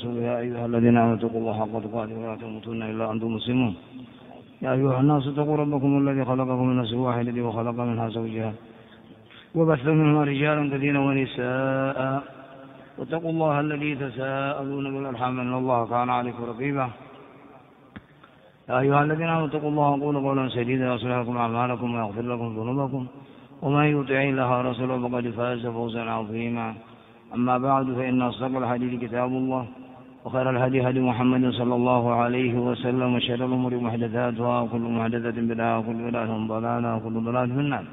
ورسوله يا أيها الذين آمنوا اتقوا الله حق تقاته ولا تموتن إلا أنتم مسلمون يا أيها الناس اتقوا ربكم الذي خلقكم من نفس واحدة وخلق منها زوجها وبث منهما رجالا كثيرا ونساء واتقوا الله الذي تساءلون بالأرحام إن الله كان عليكم رقيبا يا أيها الذين آمنوا اتقوا الله وقولوا قولا سديدا يصلح لكم أعمالكم ويغفر لكم ذنوبكم ومن يطع الله ورسوله فقد فاز فوزا عظيما أما بعد فإن أصدق الحديث كتاب الله وخير الهدي هدي محمد صلى الله عليه وسلم وشر الأمور محدثاتها وكل محدثة بدعة وكل بدعة ضلالة وكل ضلالة في النار.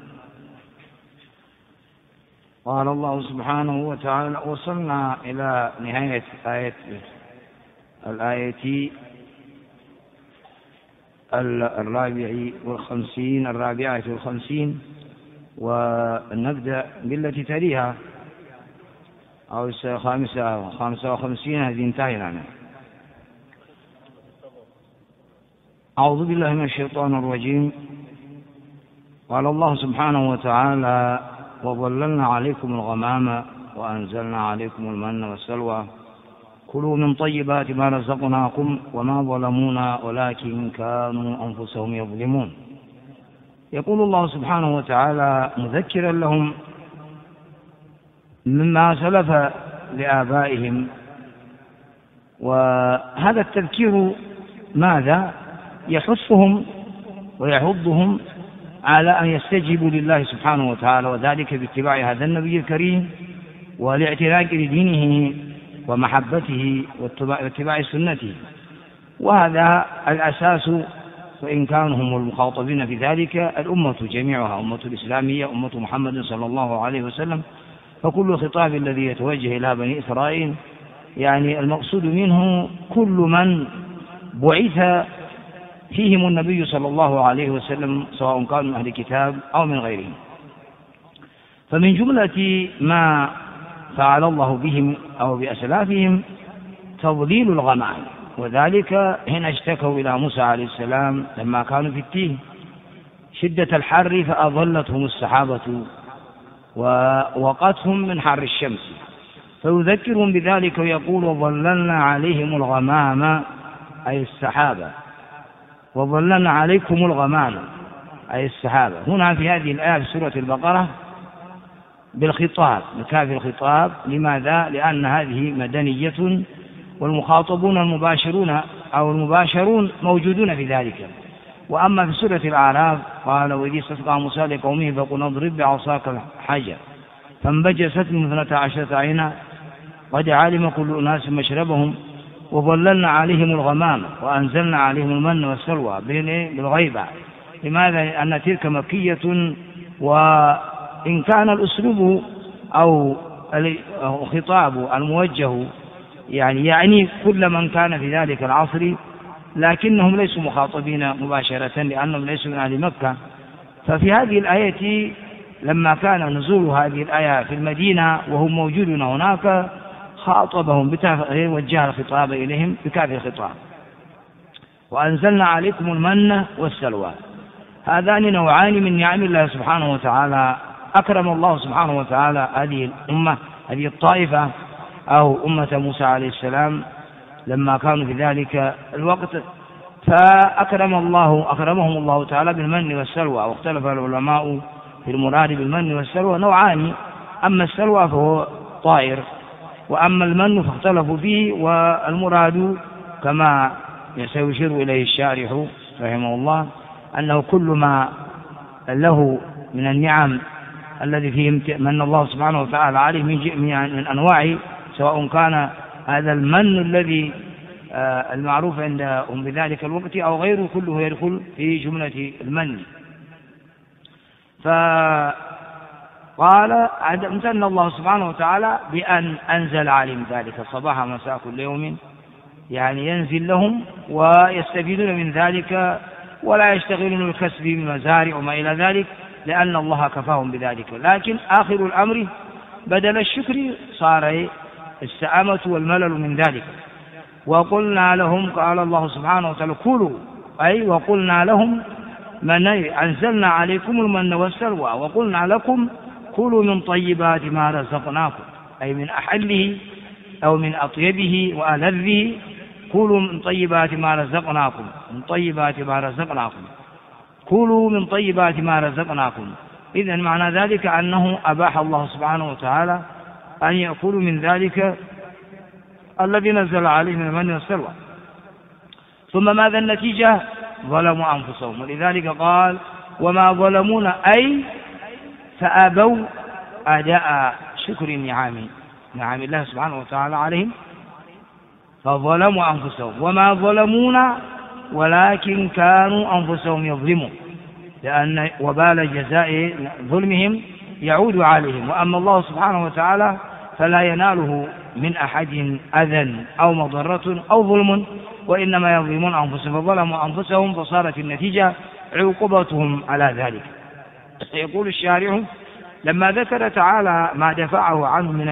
قال الله سبحانه وتعالى وصلنا إلى نهاية الآية الرابعة والخمسين ونبدأ بالتي تليها أو 55 هذه انتهينا عنها. أعوذ بالله من الشيطان الرجيم. قال الله سبحانه وتعالى وظللنا عليكم الغمام وأنزلنا عليكم المن والسلوى كلوا من طيبات ما رزقناكم وما ظلمونا ولكن كانوا أنفسهم يظلمون. يقول الله سبحانه وتعالى مذكرا لهم مما سلف لآبائهم، وهذا التذكير ماذا؟ يحثهم ويحضهم على أن يستجيبوا لله سبحانه وتعالى، وذلك باتباع هذا النبي الكريم والاعتناق لدينه ومحبته واتباع سنته، وهذا الأساس. وإن كانوا هم المخاطبين في ذلك الأمة جميعها، أمة الإسلامية، أمة محمد صلى الله عليه وسلم، فكل خطاب الذي يتوجه إلى بني إسرائيل يعني المقصود منه كل من بعث فيهم النبي صلى الله عليه وسلم، سواء كانوا من أهل الكتاب أو من غيرهم. فمن جملة ما فعل الله بهم أو بأسلافهم تضليل الغمام، وذلك حين اشتكوا إلى موسى عليه السلام لما كانوا في التيه شدة الحر فأظلتهم السحابة ووقتهم من حر الشمس، فيذكرهم بذلك ويقول وظللنا عليهم الغمام أي السحابة، وظللنا عليكم الغمام أي السحابة. هنا في هذه الآية في سورة البقرة بالخطاب، بكاف الخطاب. لماذا؟ لأن هذه مدنية والمخاطبون المباشرون أو المباشرون موجودون في ذلك. وأما في سورة الأعراف قال وإذ استسقى موسى لقومه فقل اضرب بعصاك الحجر فانبجست من 12 عينا قد علم كل أناس مشربهم وظللنا عليهم الغمام وأنزلنا عليهم المن والسلوى بالغيبة. لماذا؟ لأن تلك مكية، وإن كان الأسلوب أو الخطاب الموجه يعني كل من كان في ذلك العصر، لكنهم ليسوا مخاطبين مباشرة لأنهم ليسوا من أهل مكة. ففي هذه الآية لما كان نزول هذه الآية في المدينة وهم موجودون هناك خاطبهم وجه الخطاب إليهم بكاف الخطاب. وأنزلنا عليكم المن والسلوى، هذان نوعان من نعم الله سبحانه وتعالى. أكرم الله سبحانه وتعالى هذه الأمة، هذه الطائفة أو أمة موسى عليه السلام لما كانوا في ذلك الوقت، فأكرمهم الله تعالى بالمن والسلوى. واختلف العلماء في المراد بالمن والسلوى نوعان، أما السلوى فهو طائر، وأما المن فاختلفوا فيه، والمراد كما سيشير إليه الشارح رحمه الله أنه كل ما له من النعم الذي فيه من الله سبحانه وتعالى عليه من أنواع، سواء كان هذا المن الذي المعروف عندهم بذلك الوقت أو غيره، كله يدخل في جملة المن. فقال امتن الله سبحانه وتعالى بأن أنزل عليهم ذلك صباح مساء كل يوم، يعني ينزل لهم ويستفيدون من ذلك ولا يشتغلون بالكسب بمزارع وما إلى ذلك، لأن الله كفاهم بذلك. لكن آخر الأمر بدل الشكر صار السآمة والملل من ذلك. وقلنا لهم، قال الله سبحانه وتعالى كلوا، أي وقلنا لهم من أنزلنا عليكم المن والسلوى وقلنا لكم كلوا من طيبات ما رزقناكم، أي من أحله أو من أطيبه وألذه. كلوا من طيبات ما رزقناكم، من طيبات ما رزقناكم، كلوا من طيبات ما رزقناكم. إذن معنى ذلك أنه أباح الله سبحانه وتعالى أن يأكلوا من ذلك الذي نزل عليه من المن والسلوى. ثم ماذا النتيجة؟ ظلموا أنفسهم. ولذلك قال وما ظلمونا، أي فأبوا أداء شكر نعم الله سبحانه وتعالى عليهم، فظلموا أنفسهم. وما ظلمونا ولكن كانوا أنفسهم يظلمون، لأن وبال جزاء ظلمهم يعود عليهم. وأما الله سبحانه وتعالى فلا يناله من أحد أذى أو مضرة أو ظلم، وإنما يظلمون أنفسهم، فظلموا أنفسهم، فصارت النتيجة عقوبتهم على ذلك. يقول الشارع لما ذكر تعالى ما دفعه عنه من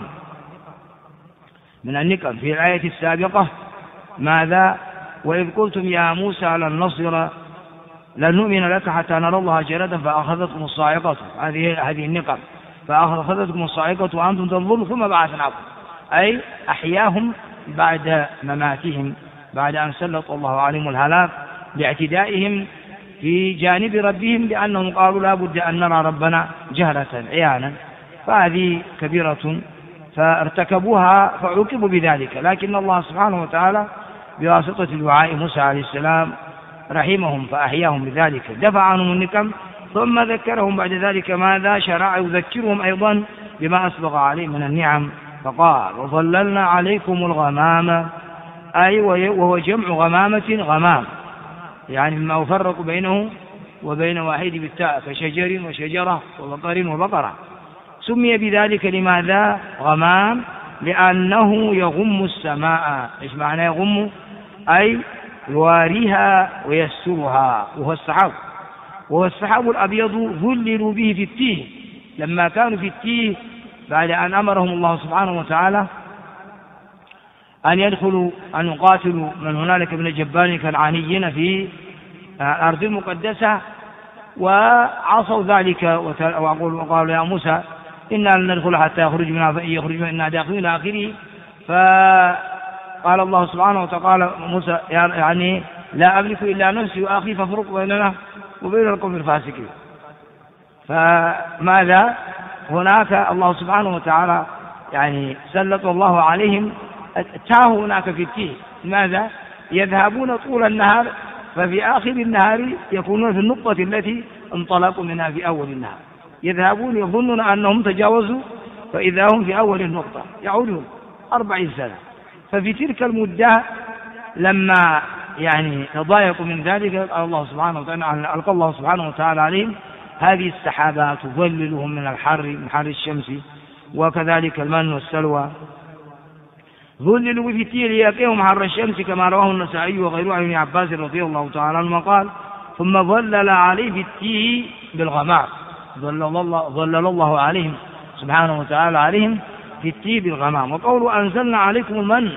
النقم في الآية السابقة، ماذا؟ وإذ قلتم يا موسى لن نصبر لن نؤمن لك حتى نرى الله جهرة فأخذتكم الصاعقة، هذه النقم، فأخذتكم الصاعقة وأنتم تنظرون ثم بعثناكم، أي أحياهم بعد مماتهم، بعد أن سلط الله عليهم الهلاك باعتدائهم في جانب ربهم، لأنهم قالوا لا بد أن نرى ربنا جهرة عيانا، فهذه كبيرة فارتكبوها فعوقبوا بذلك. لكن الله سبحانه وتعالى بواسطة دعاء موسى عليه السلام رحمهم فأحياهم بذلك، دفع عنهم النقم، ثم ذكرهم بعد ذلك ماذا؟ شرع يذكرهم أيضا بما أسبق عليه من النعم، فقال وظللنا عليكم الغمام، أي وهو جمع غمام، يعني ما يفرق بينه وبين واحد بالتاء، كشجر وشجرة وبقر وبقرة. سمي بذلك لماذا؟ غمام، لأنه يغم السماء. إيش معنى يغم؟ أي يواريها ويسترها، وهو السحاب الأبيض ظللوا به في التيه، لما كانوا في التيه بعد أن أمرهم الله سبحانه وتعالى أن يدخلوا أن يقاتلوا من هنالك من الجبارين كالعانيين في الأرض المقدسة، وعصوا ذلك وقالوا يا موسى إنا لن ندخل حتى يخرج منها فإن يخرج إنا داخلين إلى آخره. فقال الله سبحانه وتعالى موسى يعني لا أملك إلا نفسي وأخي فافرق بيننا وبين القوم الفاسقين. فماذا هناك الله سبحانه وتعالى يعني سلط الله عليهم، تاهوا هناك في التيه، ماذا؟ يذهبون طول النهار، ففي آخر النهار يكونون في النقطة التي انطلقوا منها في أول النهار، يذهبون يظنون أنهم تجاوزوا، فإذا هم في أول النقطة، يعودون 40 سنة. ففي تلك المدة لما يعني تضايقوا من ذلك ألقى الله سبحانه وتعالى عليهم هذه السحابات تظللهم من الحر، من حر الشمس، وكذلك المن والسلوى، ظللوا في التيه ليقيهم حر الشمس، كما رواه النسائي وغيره عن ابن عباس رضي الله تعالى عنهما قال ثم ظلل عليه في التيه بالغمام، ظلل الله عليهم سبحانه وتعالى عليهم في التيه بالغمام. وقوله أنزلنا عليكم المن،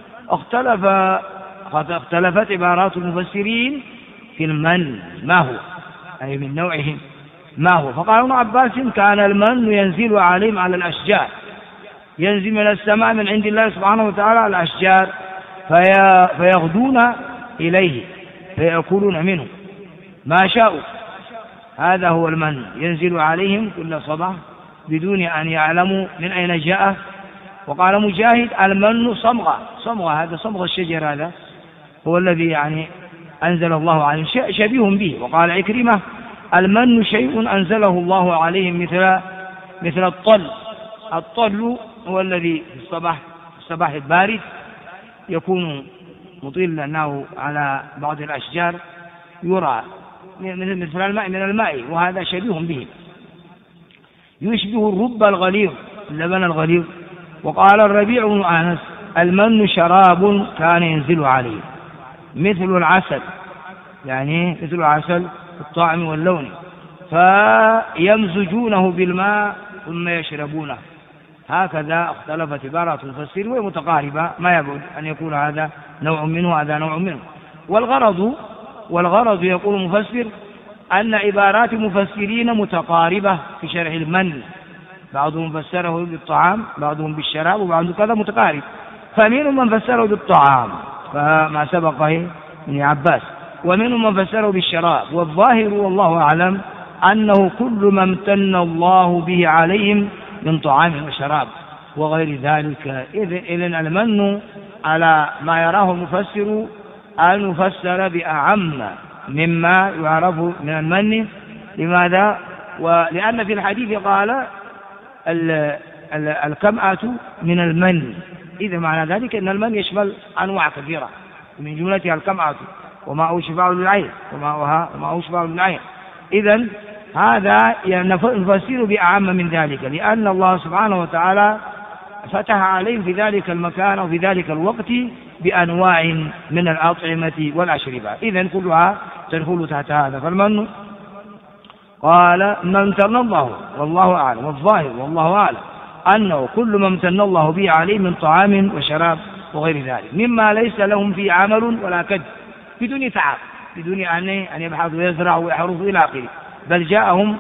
اختلفت عبارات المفسرين في المن ما هو، أي من نوعه ما هو. فقال ابن عباس كان المن ينزل عليهم على الأشجار، ينزل من السماء من عند الله سبحانه وتعالى على الأشجار، فيغدون إليه فيأكلون منه ما شاءوا، هذا هو المن ينزل عليهم كل صباح بدون أن يعلموا من أين جاء. وقال مجاهد المن صمغة، هذا صمغ الشجر، هذا هو الذي يعني أنزل الله عليهم شبيه به. وقال عكرمة المن شيء أنزله الله عليهم مثل الطل هو الذي في الصباح البارد يكون مطلا على بعض الأشجار، يرى مثل الماء من الماء، وهذا شبيه به، يشبه الرب الغليظ، اللبن الغليظ. وقال الربيع بن أنس المن شراب كان ينزل عليه مثل العسل، يعني مثل العسل الطعم واللون، فيمزجونه بالماء ثم يشربونه. هكذا اختلفت عبارات المفسرين وهي متقاربة، ما يبعد أن يكون هذا نوع منه هذا نوع منه. والغرض يقول المفسر أن عبارات المفسرين متقاربة في شرح المن، بعضهم فسره بالطعام، بعضهم بالشراب، وبعضهم كذا متقارب. فمنهم من فسره بالطعام فما سبق ابن عباس، ومنهم من فسره بالشراب. والظاهر والله أعلم أنه كل ما امتن الله به عليهم من طعام وشراب وغير ذلك. إذن المن على ما يراه المفسر أن يفسر بأعم مما يعرف من المن. لماذا؟ ولأن في الحديث قال الكمأة من المن، إذا معنى ذلك أن المن يشمل أنواع كثيرة من جملتها الكمأة وما شفاء للعين وما شفاء للعين. إذن هذا نفسر بأعم من ذلك، لأن الله سبحانه وتعالى فتح عليهم في ذلك المكان وفي ذلك الوقت بأنواع من الأطعمة والأشربة، إذن كلها تدخل تحت هذا. فالمن قال ما امتن الله والله أعلم، والظاهر والله أعلم أنه كل ما امتن الله به عليه من طعام وشراب وغير ذلك مما ليس لهم فيه عمل ولا كد، بدون تعب، بدون أن يبحث ويزرع ويحرث إلى آخره، بل جاءهم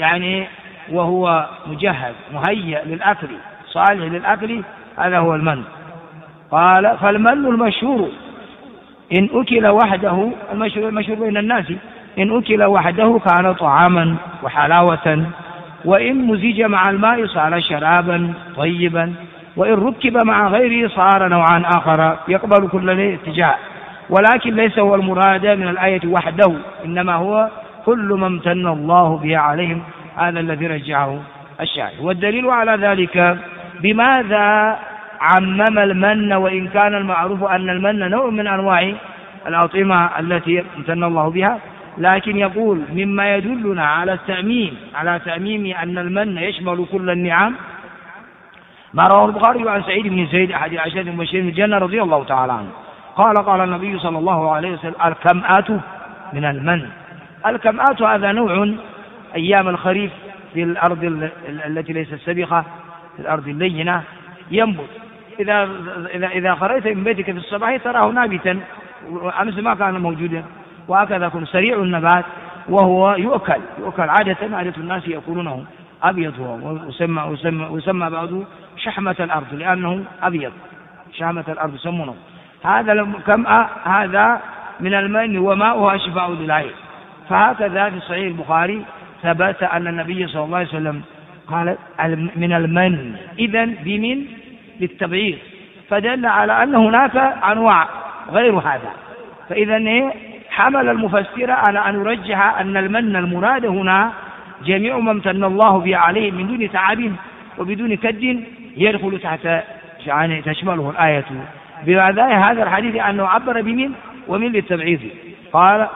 وهو مجهز مهيأ للأكل صالح للأكل. هذا هو المن. قال فالمن المشهور إن أكل وحده، المشهور بين الناس، إن أكل وحده كان طعاما وحلاوة، وإن مزج مع الماء صار شرابا طيبا، وإن ركب مع غيره صار نوعا آخر يقبل كل اتجاه. ولكن ليس هو المراد من الآية وحده، إنما هو كل ما امتن الله به عليهم، هذا الذي رجعه الشاعر. والدليل على ذلك بماذا عمم المن، وإن كان المعروف أن المن نوع من أنواع الأطعمة التي امتن الله بها، لكن يقول مما يدلنا على تأميم أن المن يشمل كل النعم ما رواه البخاري عن سعيد بن زيد أحد العشرة المبشرين بالجنة رضي الله تعالى عنه قال النبي صلى الله عليه وسلم الكمآت من المن. الكمآت هذا نوع أيام الخريف في الأرض التي ليست سبخة، في الأرض اللينة ينبت. إذا خرجت من بيتك في الصباح تراه نابتا، أمس ما كان موجودا، وهكذا يكون سريع النبات وهو يؤكل عادة الناس يأكلونه أبيض، هو ويسمى بعضه شحمة الأرض لأنه أبيض، شحمة الأرض يسمونه. هذا من المن وماؤها شفاء للعين. فهكذا في صحيح البخاري ثبت أن النبي صلى الله عليه وسلم قال من المن، إذن بمن للتبعيض، فدل على أن هناك أنواع غير هذا. فإذا حمل المفسر على أن يرجح أن المن المراد هنا جميع ما امتن الله به عليه من دون تعب وبدون كد يدخل تحت تشمله الآية بهذا الحديث أنه عبر بمن ومن للتبعيض. قال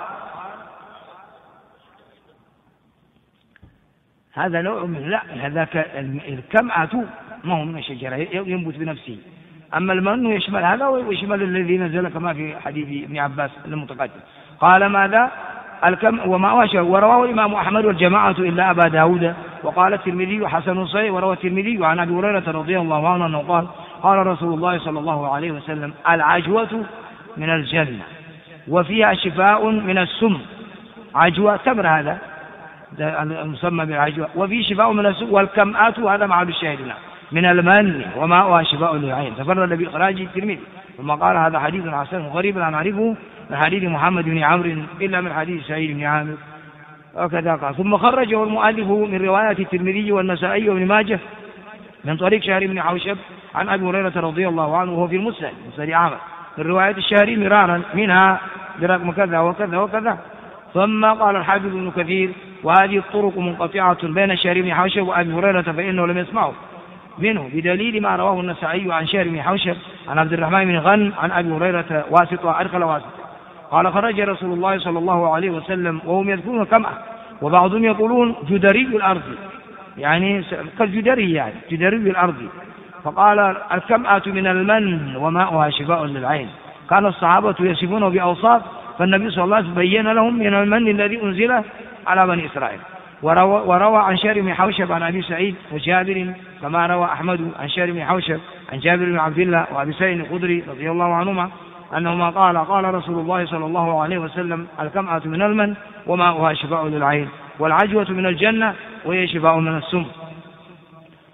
هذا نوع من هذاك الكمأة ما هو من الشجرة ينبت بنفسه، أما المن يشمل هذا ويشمل الذي نزل كما في حديث ابن عباس المتقدم. قال ماذا وما أشهر. ورواه الإمام أحمد والجماعة إلا أبا داود، وقال الترمذي حسن صحيح. وروى الترمذي عن أبي هريرة رضي الله عنه أنه قال رسول الله صلى الله عليه وسلم العجوة من الجنة وفيها شفاء من السم. عجوة تمر هذا المسمى بالعجوة، وفيه شفاء من السم. والكمآت هذا مع الشاهدنا من المن وماؤها شفاء للعين، تفرد بإخراج الترمذي. ثم قال هذا حديث حسن غريب لا نعرفه من حديث محمد بن عمرو إلا من حديث سعيد بن عامر، وكذا قال. ثم خرجه المؤلف من رواية الترمذي والنسائي وابن ماجه من طريق شهر بن حوشب عن أبي هريرة رضي الله عنه، وهو في المسند مسند عامر من رواية الشهري مرارا منها برقم كذا وكذا وكذا. ثم قال الحافظ ابن كثير وهذه الطرق منقطعة بين الشهر بن حوشب وأبي هريرة فإنه لم يسمعه منه، بدليل ما رواه النسائي عن شهر بن حوشب عن عبد الرحمن بن غنم عن أبي هريرة واسطة أدخل واسطة. قال خرج رسول الله صلى الله عليه وسلم وهم يذكرون كمأة، وبعضهم يقولون جدري الأرض، يعني كالجدري جدري الأرض. فقال الكمأة من المن وماؤها شفاء للعين. كان الصحابة يصفونه بأوصاف، فالنبي صلى الله عليه وسلم بين لهم من المن الذي أنزل على بني إسرائيل. وروى عن شهر بن حوشب عن أبي سعيد وجابر كما روى أحمد عن شهر بن حوشب عن جابر بن عبد الله وأبي سعيد الخدري رضي الله عنهما أنهما قال رسول الله صلى الله عليه وسلم الكمأة من المن وماؤها شفاء للعين، والعجوة من الجنة وهي شفاء من السم.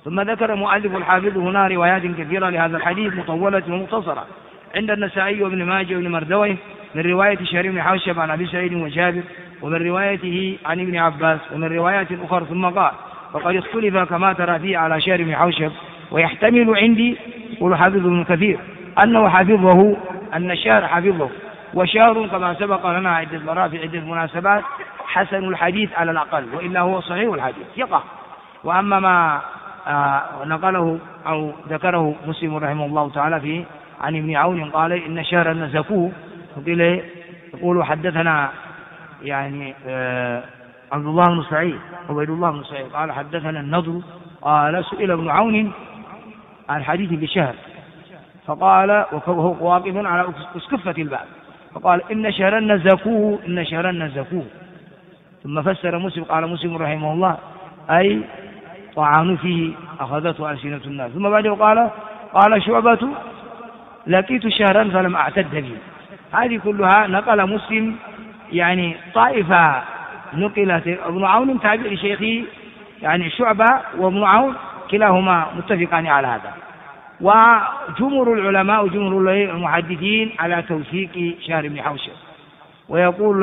ثم ذكر المؤلف الحافظ هنا روايات كثيرة لهذا الحديث مطولة ومختصرة عند النسائي وابن ماجه وابن مردويه من رواية شهر بن حوشب عن أبي سعيد وجابر، ومن روايته عن ابن عباس، ومن روايات أخرى. ثم قال: وقد اختلف كما ترى فيه على شهر بن حوشب، ويحتمل عندي، يقول حافظ ابن كثير، أنه حفظه، أن الشهر حفظه، وشهر كما سبق لنا عدة مرات في عدة مناسبات حسن الحديث على الأقل، وإلا هو صحيح الحديث ثقة. وأما ما نقله أو ذكره مسلم رحمه الله تعالى في عن ابن عون قال: إن شهرا نزكوه، يقول حدثنا يعني عبد الله بن سعيد عبيد الله بن سعيد قال حدثنا النضر قال: سئل ابن عون عن حديث بشهر، فقال وهو واقف على اسكفة الباب، فقال: إن شهرا نزكوه، إن شهرا نزكوه. ثم فسر مسلم، قال مسلم رحمه الله: أي طعن فيه أخذته ألسنة الناس. ثم بعده قال شعبة: لقيت شهرا فلم أعتد به. هذه كلها نقل مسلم يعني طائفة نقلت ابن عون تابع لشيخه يعني شعبة وابن عون كلاهما متفقان على هذا. وجمهور العلماء وجمهور المحدثين على توثيق شهر بن حوشب. ويقول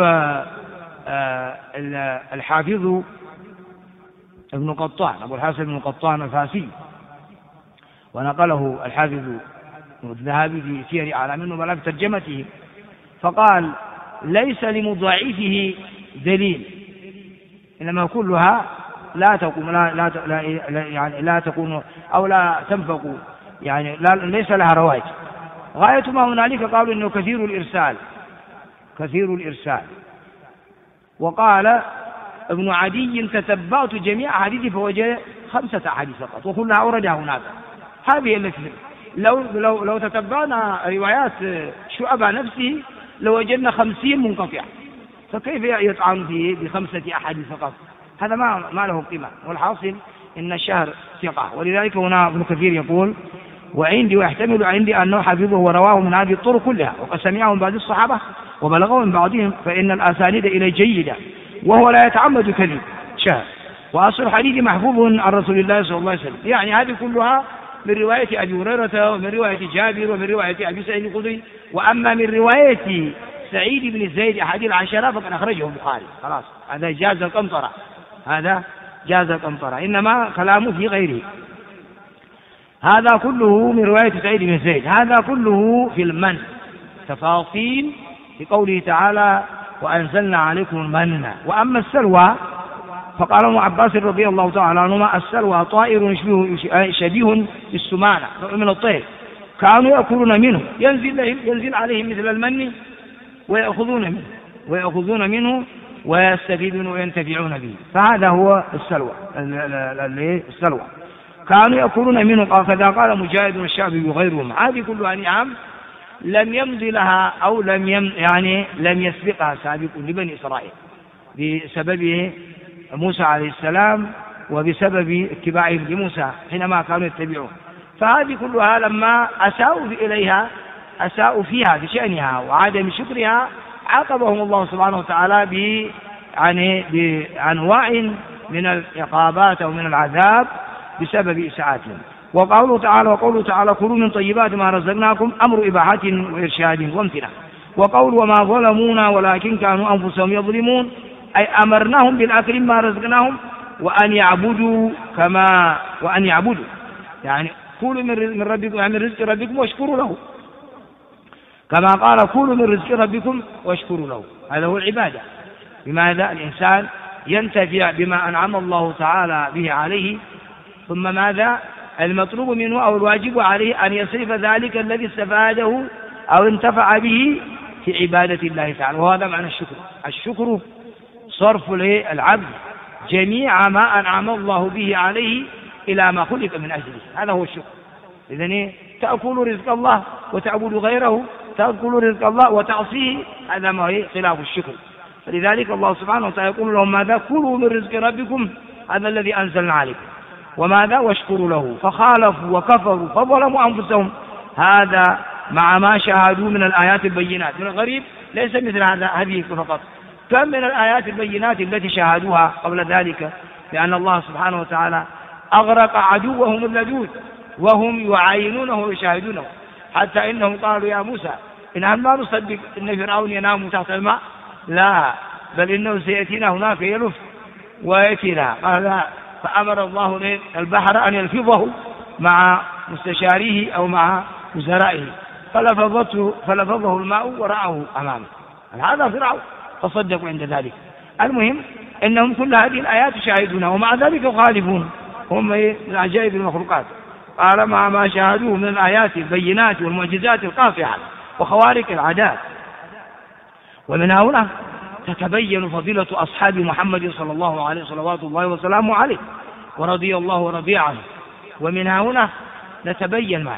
الحافظ ابن قطان أبو الحسن بن قطان الفاسي، ونقله الحافظ الذهبي في سير أعلام النبلاء في ترجمته، فقال: ليس لمضاعفه دليل، إنما كلها لا تكون يعني لا تكون أو لا تنفق، يعني ليس لها رواج. غاية ما هنالك قالوا إنه كثير الإرسال. وقال ابن عدي: تتبعت جميع أحاديثه فوجد 5 أحاديث فقط وكلها أوردها هناك. هذه التي لو تتبعنا روايات شعبة نفسه لوجدنا 50 منقطعة، فكيف يطعن فيه ب5 أحاديث فقط؟ هذا ما له قيمة. والحاصل إن الشهر ثقة. ولذلك هنا ابن كثير يقول: ويحتمل عندي أنه حفظه ورواه من هذه الطرق كلها، وقد سمعه من بعض الصحابة وبلغه من بعضهم، فإن الأسانيد إليه جيدة، وهو لا يتعمد كذب شهر. وأصل الحديث محفوظ عن رسول الله صلى الله عليه وسلم. يعني هذه كلها من رواية أبي هريرة ومن رواية جابر ومن رواية أبي سعيد الخدري. وأما من رواية سعيد بن زيد أحد العشرة فقد أخرجه البخاري، خلاص هذا جاز القنطرة، إنما كلامه في غيره. هذا كله من رواية سعيد بن زيد، هذا كله في المن تفاصيل في قوله تعالى: وأنزلنا عليكم المن. وأما السلوى فقال ابن عباس رضي الله تعالى عنهما: السلوى طائر شبيه بالسمانة من الطير، كانوا يأكلون منه، ينزل عليهم مثل المن ويأخذون منه ويستفيدون وينتفعون به. فهذا هو السلوى كانوا يأكلون منه. كذا قال مجاهد والشعبي وغيرهم. هذه كلها نعم لم يمضي لها أو لم يسبقها سابق لبني إسرائيل بسبب موسى عليه السلام وبسبب اتباعهم لموسى حينما كانوا يتبعون. فهذه كلها لما أساءوا فيها بشأنها وعدم شكرها عاقبهم الله سبحانه وتعالى بأنواع من العقابات أو من العذاب بسبب إساءتهم. وقوله تعالى: كلوا من طيبات ما رزقناكم، أمر إباحة وإرشاد وامتناع. وقول: وما ظلمونا ولكن كانوا أنفسهم يظلمون، أي أمرناهم بالأكل ما رزقناهم وأن يعبدوا يعني كلوا من ربكم، يعني من رزق ربكم واشكروا له، كما قال: كلوا من رزق ربكم واشكروا له. هذا هو العبادة. بماذا الإنسان ينتفع بما أنعم الله تعالى به عليه، ثم ماذا المطلوب منه أو الواجب عليه أن يصرف ذلك الذي استفاده أو انتفع به في عبادة الله تعالى. وهذا معنى الشكر صرف للعبد جميع ما أنعم الله به عليه إلى ما خلق من أجله، هذا هو الشكر. إذن تأكل رزق الله وتعبد غيره، تأكل رزق الله وتعصيه، هذا ما هي خلاف الشكر. فلذلك الله سبحانه وتعالى يقول لهم: ماذا كلوا من رزق ربكم هذا الذي أنزلنا عليكم، وماذا واشكروا له. فخالفوا وكفروا فظلموا أنفسهم، هذا مع ما شاهدوا من الآيات البينات. من الغريب ليس مثل هذه فقط، كم من الآيات البينات التي شاهدوها قبل ذلك، لأن الله سبحانه وتعالى أغرق عدوهم اللدود وهم يعاينونه ويشاهدونه، حتى إنهم قالوا يا موسى إن ما نصدق إن فرعون ينام تحت الماء، لا بل إنه سيأتينا هناك يلف ويأتينا. قال لا، فأمر الله البحر أن يلفظه مع مستشاريه أو مع وزرائه، فلفظه الماء ورعه أمامه. هذا فرعون فصدقوا عند ذلك. المهم إنهم كل هذه الآيات يشاهدونها ومع ذلك يخالفون، هم من عجائب المخلوقات. قال ما شاهدوه من الآيات البينات والمعجزات القاطعة وخوارق العادات. ومن هنا تتبين فضيلة أصحاب محمد صلى الله عليه صلوات الله وسلامه عليه ورضي الله ورضي عنه. ومن هنا نتبين معنا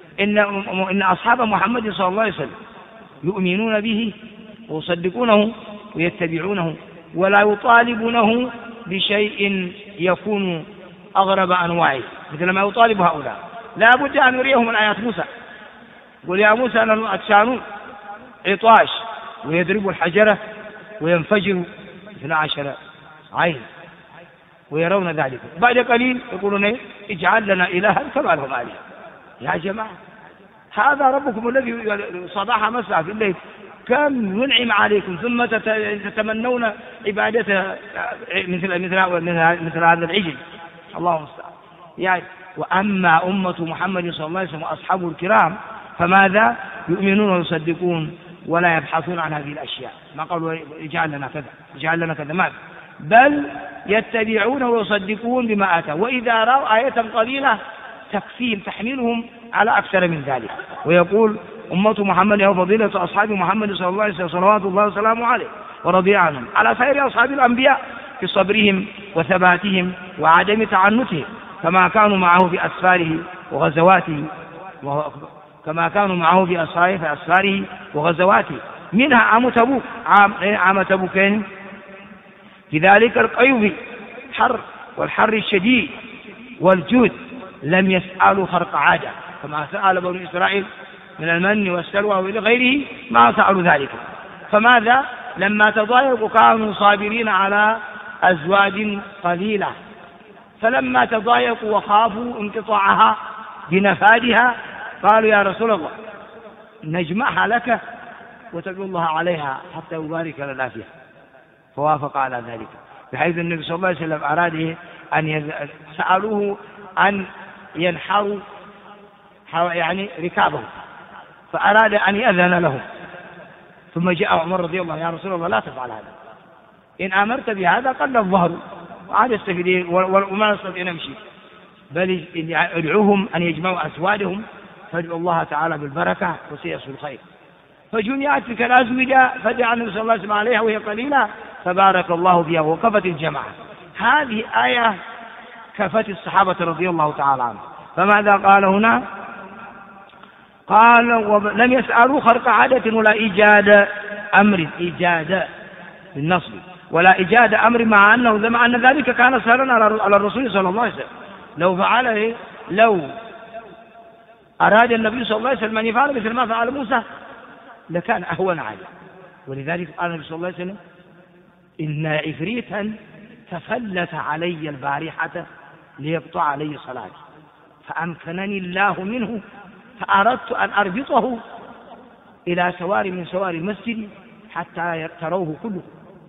إن أصحاب محمد صلى الله عليه وسلم يؤمنون به ويصدقونه ويتبعونه، ولا يطالبونه بشيء يكون أغرب أنواعه مثل ما يطالب هؤلاء. لا بد أن يريهم الآيات موسى، قل يا موسى أن أتشانون عطاش ويضرب الحجرة وينفجر 12 عين ويرون ذلك. بعد قليل يقولون اجعل لنا إلها كما لهم آلهة. يا جماعة هذا ربكم الذي صباح مساء في الليل كم ينعم عليكم ثم تتمنون عبادته مثل هذا العجل. الله المستعان. يعني وأما أمة محمد صلى الله عليه وسلم وأصحابه الكرام فماذا؟ يؤمنون ويصدقون ولا يبحثون عن هذه الأشياء. ما قالوا اجعل لنا كذا اجعل لنا كذا، ماذا؟ بل يتبعون ويصدقون بما آتوا، وإذا رأوا آية قليلة تكفيهم تحملهم على أكثر من ذلك. ويقول أمة محمد أو فضيلة أصحاب محمد صلى الله عليه وسلم صلوات الله وسلامه عليه ورضي عنهم على سائر أصحاب الأنبياء في صبرهم وثباتهم وعدم تعنتهم، كما كانوا معه في أسفاره وغزواته، كما كانوا معه في أسفاره وغزواته، منها عام تبوك، عام تبوكين في ذلك القيظ حر والحر الشديد والجود لم يسألوا خرق عادة كما سأل بني إسرائيل من المن والسلوى وإلى غيره، ما سألوا ذلك. فماذا؟ لما تضايقوا كانوا صابرين على أزواج قليلة، فلما تضايقوا وخافوا انقطاعها بنفادها قالوا يا رسول الله نجمعها لك وتدعو الله عليها حتى يبارك لنا فيها، فوافق على ذلك. بحيث النبي صلى الله عليه وسلم أراد أن سألوه أن ينحروا يعني ركابهم، فأراد أن يأذن لهم، ثم جاء عمر رضي الله يا رسول الله لا تفعل هذا، إن أمرت بهذا قل الظهر وعاد يستفيدين وما نستطيع نمشي، بل ادعوهم أن يجمعوا أزواجهم فادعوا الله تعالى بالبركة وسيصل الخير. فجمعت تلك الأزوجة فدعا النبي صلى الله عليه وسلم عليها وهي قليلة فبارك الله فيها وكفت الجماعة. هذه آية كفت الصحابة رضي الله تعالى عنهم. فماذا قال هنا؟ قال لم يسألوا خرق عادة ولا إيجاد أمر، إيجاد بالنصب ولا إيجاد أمر، مع أن ذلك كان سهلا على الرسول صلى الله عليه وسلم. لو فعله، لو أراد النبي صلى الله عليه وسلم أن يفعل مثل ما فعل موسى لكان أهون عليه. ولذلك قال النبي صلى الله عليه وسلم إن عفريتا تفلت علي البارحة ليقطع علي صلاتي فأمكنني الله منه فأردت أن أربطه إلى سوار من سوار المسجد حتى تروه كله،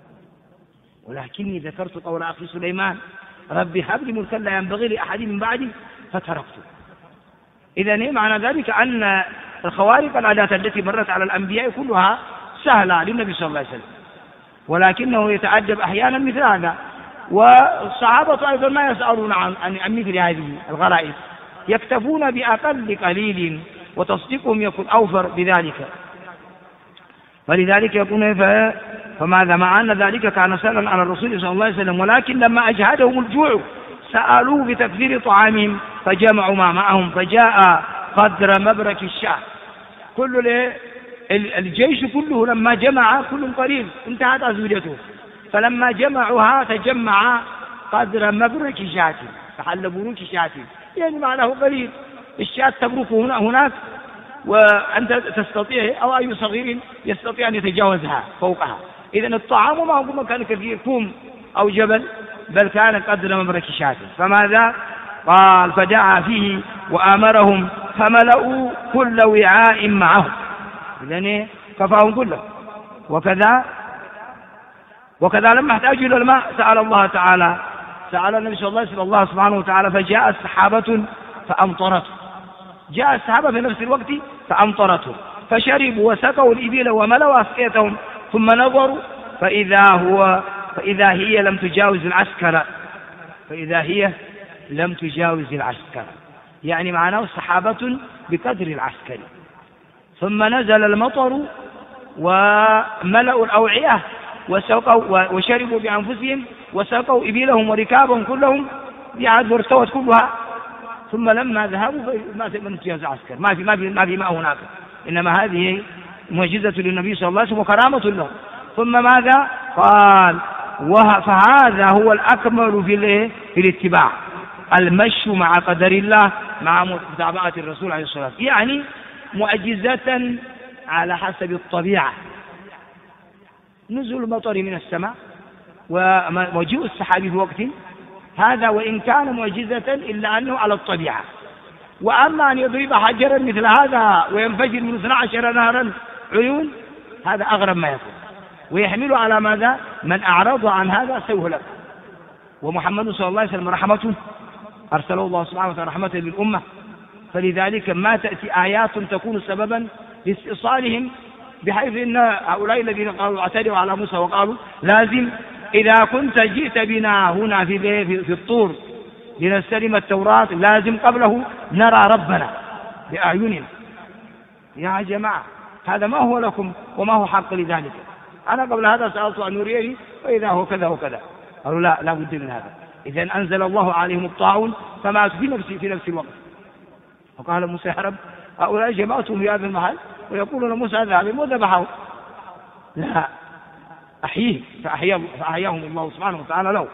ولكني ذكرت قول أخي سليمان ربي هب لي ملكا لا ينبغي لأحد من بعدي فتركته. إذن معنى ذلك أن الخوارق العادات التي مرت على الأنبياء كلها سهلة للنبي صلى الله عليه وسلم، ولكنه يتعجب أحيانا مثل هذا. والصحابة أيضا ما يسألون عن مثل هذه الغرائز، يكتفون بأقل قليل وتصديقهم يكون أوفر بذلك. فلذلك يكون فماذا؟ مع أن ذلك كان سهلا على الرسول صلى الله عليه وسلم، ولكن لما أجهدهم الجوع سألوه بتكثير طعامهم فجمعوا ما معهم فجاء قدر مبرك الشاه. كل الجيش كله لما جمع كل قليل انتهت أزوجته، فلما جمعوها تجمع قدر مبرك شاة، فحل بروك شاة، يعني معناه قليل. الشاة تبرك هناك وأنت تستطيع أو أي صغير يستطيع أن يتجاوزها فوقها. إذن الطعام ما كان كثير كوم أو جبل، بل كان قدر مبرك شاة. فماذا؟ قال فدعا فيه وآمرهم فملأوا كل وعاء معهم، إذن كفاهم كله. وكذا لما احتاجوا إلى الماء سأل الله تعالى، سأل النبي صلى الله عليه وسلم الله سبحانه وتعالى، فجاء السحابة فأمطرته، جاء السحابة في نفس الوقت فأمطرته، فشربوا وسقوا الإبل وملوا أسقيتهم، ثم نظروا فإذا هي لم تجاوز العسكر، فإذا هي لم تجاوز العسكر، يعني معناه سحابة بقدر العسكر. ثم نزل المطر وملأوا الأوعية وشربوا بأنفسهم وسقوا إبلهم وركابهم كلهم بعد وارتوت كلها. ثم لما ذهبوا ما تجاوز العسكر، ما في ماء هناك، إنما هذه معجزة للنبي صلى الله عليه وسلم وكرامة له. ثم ماذا قال؟ فهذا هو الأكمل في الاتباع، المشي مع قدر الله مع متابعة الرسول عليه الصلاة والسلام، يعني معجزة على حسب الطبيعة، نزول المطر من السماء ومجيء السحاب في وقت هذا، وإن كان معجزة إلا أنه على الطبيعة. وأما أن يضرب حجرا مثل هذا وينفجر من 12 نهرا عيون، هذا أغرب ما يكون، ويحمل على ماذا؟ من أعرض عن هذا سيهلك. ومحمد صلى الله عليه وسلم رحمة، أرسله الله سبحانه وتعالى رحمة للأمة، فلذلك ما تأتي آيات تكون سببا لاستئصالهم، بحيث إن هؤلاء الذين قالوا اعتدوا على موسى وقالوا لازم إذا كنت جئت بنا هنا في الطور لنستلم التوراة لازم قبله نرى ربنا بأعيننا. يا جماعة هذا ما هو لكم وما هو حق لذلك، أنا قبل هذا سألت أن يريني وإذا هو كذا وكذا، قالوا لا بد من هذا. إذن أنزل الله عليهم الطاعون فماتوا في نفس الوقت. وقال موسى يا رب هؤلاء جماعتهم في هذا المحل ويقولون موسى ذهب وذبحهم، لا أحييه، فأحياهم الله سبحانه وتعالى له.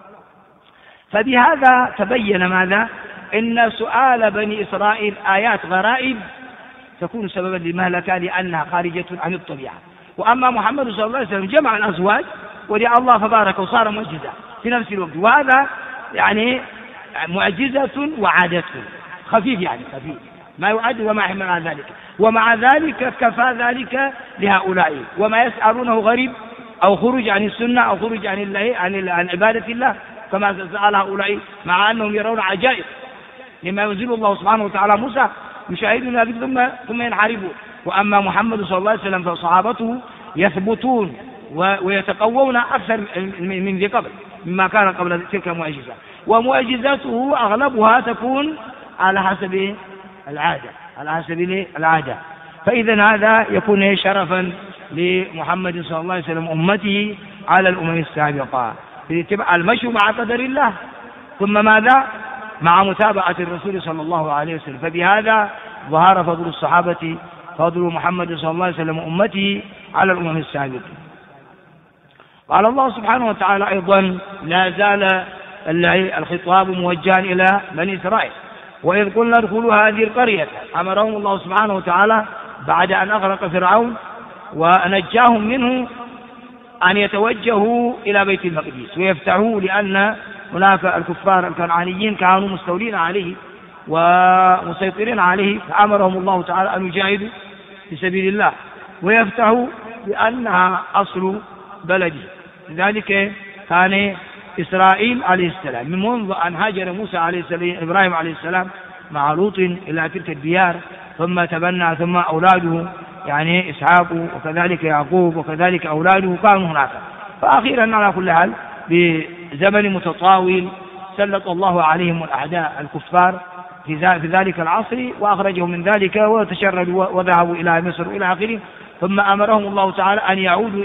فبهذا تبين ماذا؟ إن سؤال بني إسرائيل آيات غرائب تكون سببا للمهلكة لأنها خارجة عن الطبيعة. وأما محمد صلى الله عليه وسلم جمع الأزواج ودعا الله فبارك وصار معجزة في نفس الوقت، وهذا يعني معجزة وعادة خفيف، يعني خفيف ما يعد وما يحمل على ذلك، ومع ذلك كفى ذلك لهؤلاء، وما يسألونه غريب أو خروج عن السنة أو خروج عن الله عن عبادة الله كما سأل هؤلاء، مع أنهم يرون عجائب لما ينزل الله سبحانه وتعالى موسى يشاهدون ذلك ثم ينحرفون. وأما محمد صلى الله عليه وسلم فصحابته يثبتون ويتقوون أكثر من ذي قبل مما كان قبل تلك المعجزة، ومعجزاته أغلبها تكون على حسب العادة. فإذا هذا يكون شرفا لمحمد صلى الله عليه وسلم أمته على الأمم السابقة باتباع المشي مع قدر الله، ثم ماذا؟ مع متابعة الرسول صلى الله عليه وسلم. فبهذا ظهر فضل الصحابة، فضل محمد صلى الله عليه وسلم أمته على الأمم السابقة. قال الله سبحانه وتعالى أيضا: لا زال الخطاب موجها إلى بني إسرائيل، وإذ قلنا ادخلوا هذه القرية، أمرهم الله سبحانه وتعالى بعد أن أغرق فرعون ونجاهم منه أن يتوجهوا إلى بيت المقدس ويفتحوه، لأن هناك الكفار الكنعانيين كانوا مستولين عليه ومسيطرين عليه، فأمرهم الله تعالى أن يجاهدوا في سبيل الله ويفتحوا، لأنها أصل بلده. لذلك كان إسرائيل عليه السلام من منذ أن هاجر موسى عليه السلام إبراهيم عليه السلام مع لوط إلى تلك الديار، ثم تبنى، ثم أولاده يعني إسحاق وكذلك يعقوب وكذلك أولاده كانوا هناك. فأخيرا على كل حال بزمن متطاول سلط الله عليهم الأعداء الكفار في ذلك العصر وأخرجهم من ذلك وتشردوا وذهبوا إلى مصر إلى آخره، ثم أمرهم الله تعالى أن يعودوا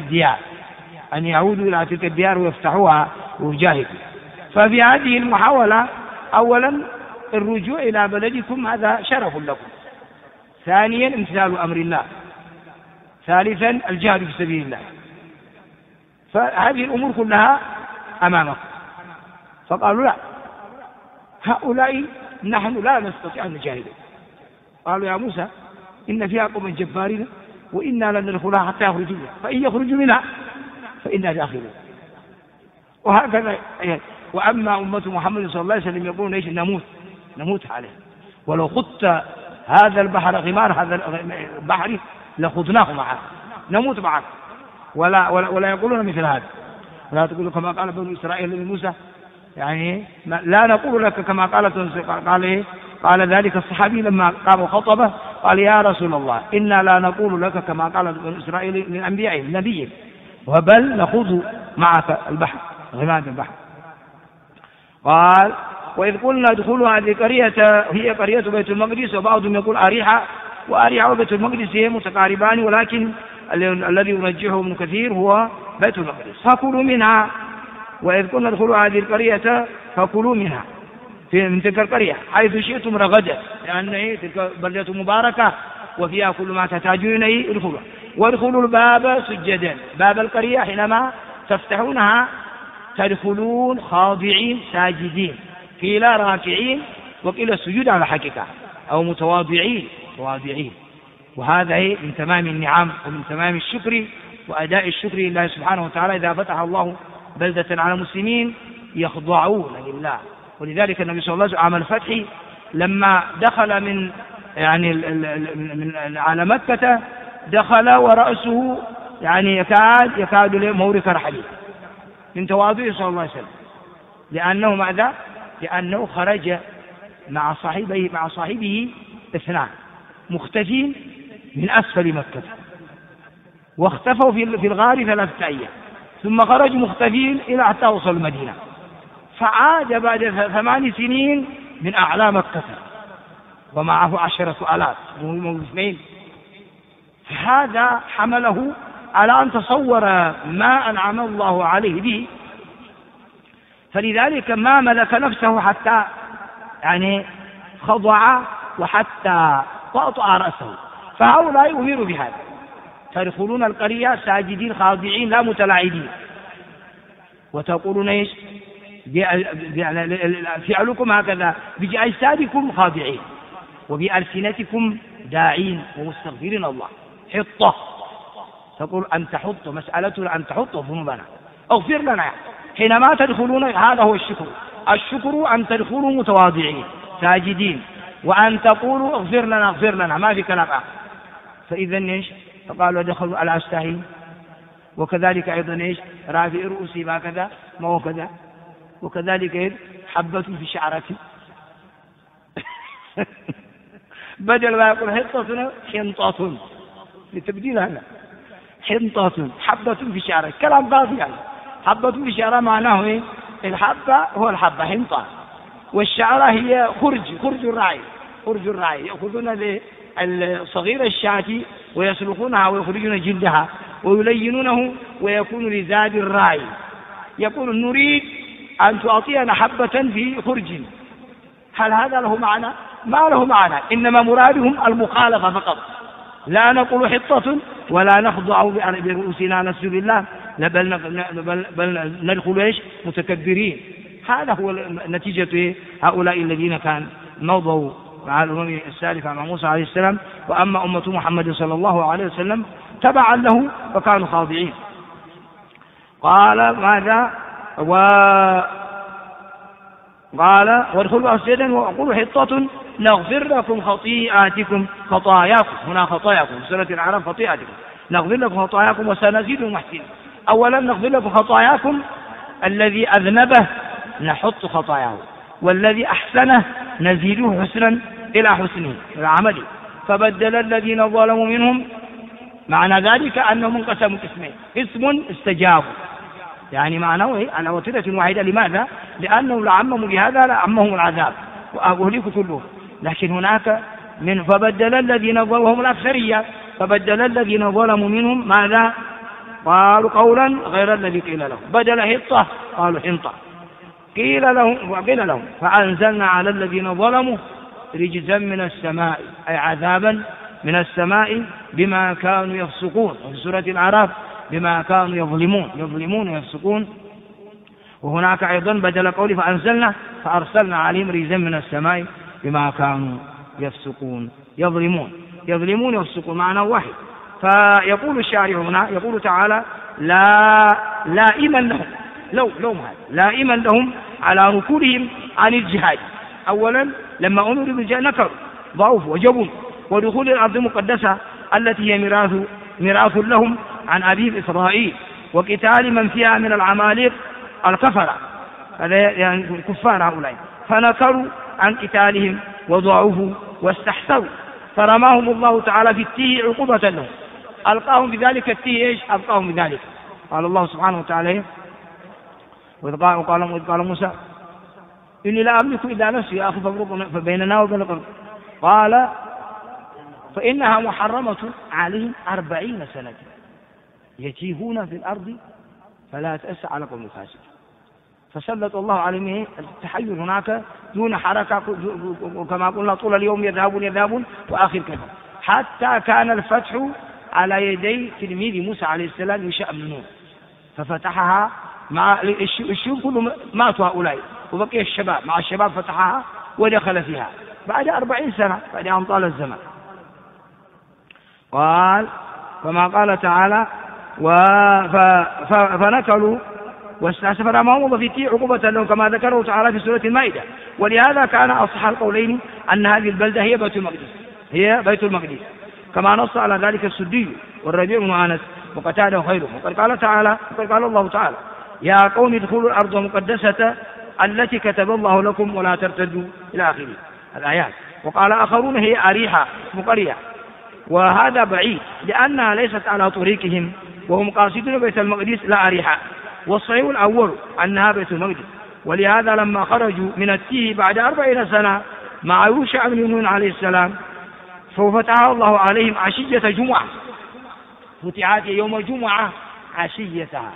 إلى تلك الديار ويفتحوها ويجاهدوا. ففي هذه المحاولة أولا الرجوع إلى بلدكم هذا شرف لكم، ثانيا امتثال أمر الله، ثالثا الجهاد في سبيل الله. فهذه الأمور كلها أمامكم. فقالوا لا، هؤلاء نحن لا نستطيع أن نجاهد. قالوا يا موسى إن فيها قوما جبارين وإنا لن ندخلها حتى يخرجوا منها، فإن يخرجوا منها فإنا داخلون. وهكذا وأما أمة محمد صلى الله عليه وسلم يقولون إيش؟ نموت عليه، ولو خضت هذا البحر غمار هذا البحر لخضناه معك، نموت معك. ولا يقولون مثل هذا، ولا تقولوا كما قال بنو إسرائيل لموسى، يعني لا نقول لك كما قال ذلك الصحابي لما قام خطبه قال يا رسول الله إنا لا نقول لك كما قال بنو إسرائيل لأنبيائهم نبيهم، وبل نخوض معك البحر غماد البحر. قال وإذ قلنا ادخلوا هذه القرية هي قرية بيت المقدس، وبعضهم يقول أريحة، وأريحة وبيت المقدس متقاربان، ولكن الذي يرجحه ابن كثير هو بيت المقدس. فكلوا منها، وإذ قلنا ادخلوا هذه القرية فكلوا منها من تلك القرية حيث شئتم رغدا، لأن تلك بلدة مباركة وفيها كل ما تحتاجون إليه ادخلوا، وادخلوا الباب سجدا، باب القرية حينما تفتحونها تدخلون خاضعين ساجدين، قيل راكعين وقيل السجود على حقيقة أو متواضعين. وهذا من تمام النعم ومن تمام الشكر وأداء الشكر لله سبحانه وتعالى إذا فتح الله بلدة على المسلمين يخضعون لله. ولذلك النبي صلى الله عليه وسلم عام الفتح لما دخل من على مكة دخل ورأسه يكاد مورك رحله من تواضعه صلى الله عليه وسلم، لأنه ماذا؟ لأنه خرج مع صاحبه اثنان مختفين من أسفل مكة، واختفوا في الغار 3 أيام، ثم خرجوا مختفين إلى حتى وصلوا المدينة، فعاد بعد 8 سنين من أعلى مكة ومعه 10,000 وهم 2. فهذا حمله على أن تصور ما أنعم الله عليه به، فلذلك ما ملك نفسه حتى خضع وحتى طأطأ رأسه. فهؤلاء أمروا بهذا، تدخلون القرية ساجدين خاضعين لا متلاعبين، وتقولون ايش؟ فعلكم هكذا بأجسادكم خاضعين وبألسنتكم داعين ومستغفرين الله. حطة، تقول أن تحط، مسألة أن تحط ذنوبنا، اغفر لنا. حينما تدخلون هذا هو الشكر أن تدخلوا متواضعين ساجدين، وأن تقولوا اغفر لنا ما في كلام آخر. فإذا ايش؟ فقالوا دخلوا على أستحي، وكذلك أيضا ايش؟ رافع رؤوسي ما كذا ما هو كذا، وكذلك حبة في شعرتي بدل ما يقول حنطة حنطة لتبديل هنا، حنطة حبة في شعرك، كلام باطل. حبة في شعرها معناه ايه؟ الحبة هو الحبة حنطة، والشعرة هي خرج الراعي يأخذون الصغير الشاة ويسلخونها ويخرجون جلدها ويلينونه ويكون لزاد الراعي. يقول نريد أن تعطينا حبة في خرج، هل هذا له معنى؟ ما له معنى، إنما مرادهم المخالفة فقط. لا نقول حطة ولا نخضع برؤوسنا نسجد لله، بل ندخل ايش؟ متكبرين. هذا هو نتيجة هؤلاء الذين كان مضوا مع الأمم السالفة مع موسى عليه السلام. وأما أمة محمد صلى الله عليه وسلم تبعا له فكانوا خاضعين. قال ماذا؟ قال وادخلوا أسجدا وقولوا حطة نغفر لكم خطاياكم. هنا خطاياكم في سورة الأعراف، خطيئاتكم نغفر لكم خطاياكم وسنزيد المحسنين. أولا نغفر لكم خطاياكم، الذي أذنبه نحط خطاياه، والذي أحسنه نزيده حسنا إلى حسنه إلى عمله. فبدل الذين ظلموا منهم، معنى ذلك أنهم انقسموا قسمين، قسم استجابوا، يعني معناه على وتيرة واحدة. لماذا؟ لأنهم لعمموا بهذا لعمهم العذاب وأهلكوا كلهم. لكن هناك من فبدل الذين ظلموا هم الأكثرية، فبدل الذين ظلموا منهم ماذا؟ قالوا قولا غير الذي قيل لهم، بدل حطة قالوا حنطة. قيل لهم فأنزلنا على الذين ظلموا رجزا من السماء، أي عذابا من السماء بما كانوا يفسقون. وفي سورة الأعراف بما كانوا يظلمون ويفسقون. وهناك أيضا بدل قوله فأرسلنا عليهم رجزا من السماء بما كانوا يفسقون. يظلمون ويفسقون معنى واحد. فيقول الشارع هنا، يقول تعالى لائما لهم، لائما لهم على ركونهم عن الجهاد. أولا لما أمروا بالجهاد نكروا ضعفوا وجبوا، ودخول الأرض المقدسة التي هي ميراث لهم عن أبيهم إسرائيل، وقتال من فيها من العمالقة الكفرة، هذا يعني الكفار هؤلاء، فنكروا عن قتالهم وضعفوا واستحسروا، فرماهم الله تعالى في التيه عقوبة لهم، ألقاهم بذلك التيه. إيش ألقاهم بذلك؟ قال الله سبحانه وتعالى: وإذ قال موسى إني لا أملك إلا نفسي يا أخي فافرق بيننا وبين القوم، قال فإنها محرمة عليهم 40 سنة يتيهون في الأرض فلا تأس على قوم الفاسقين. فسلط الله عليهم التحير هناك دون حركة، كما قلنا طول اليوم يذهبون وآخر كذا، حتى كان الفتح على يدي تلميذ موسى عليه السلام يوشع بن نون، ففتحها مع الشيوخ كلهم ماتوا هؤلاء، وبقي الشباب، مع الشباب فتحها ودخل فيها بعد 40 سنة، بعد أن طال الزمن. قال كما قال تعالى: فنكلوا واستعسف رماهم في تيه عقوبة لهم، كما ذكره تعالى في سورة المائدة. ولهذا كان أصح القولين أن هذه البلدة هي بيت المقدس، كما نص على ذلك السدي والربيع بن أنس وقتاده وغيرهم. وقد قال الله تعالى: يا قوم ادخلوا الأرض المقدسة التي كتب الله لكم ولا ترتدوا إلى آخره الآيات. وقال آخرون: هي أريحة مقرية، وهذا بعيد لأنها ليست على طريقهم وهم قاصدون بيت المقدس لا أريحة، والصحيح الأول أنها بيت المقدس. ولهذا لما خرجوا من التيه بعد 40 سنة مع يوشع بن نون عليه السلام، ففتحها الله عليهم عشية جمعة، فتحت يوم جمعة عشيتها.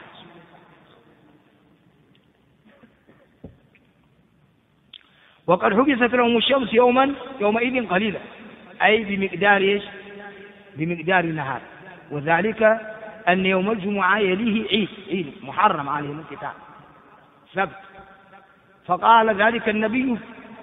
وقد حبست لهم الشمس يومئذ قليلا، أي بمقدار النهار، وذلك أن يوم الجمعة يليه عيد محرم عليهم القتال سبت. فقال ذلك النبي: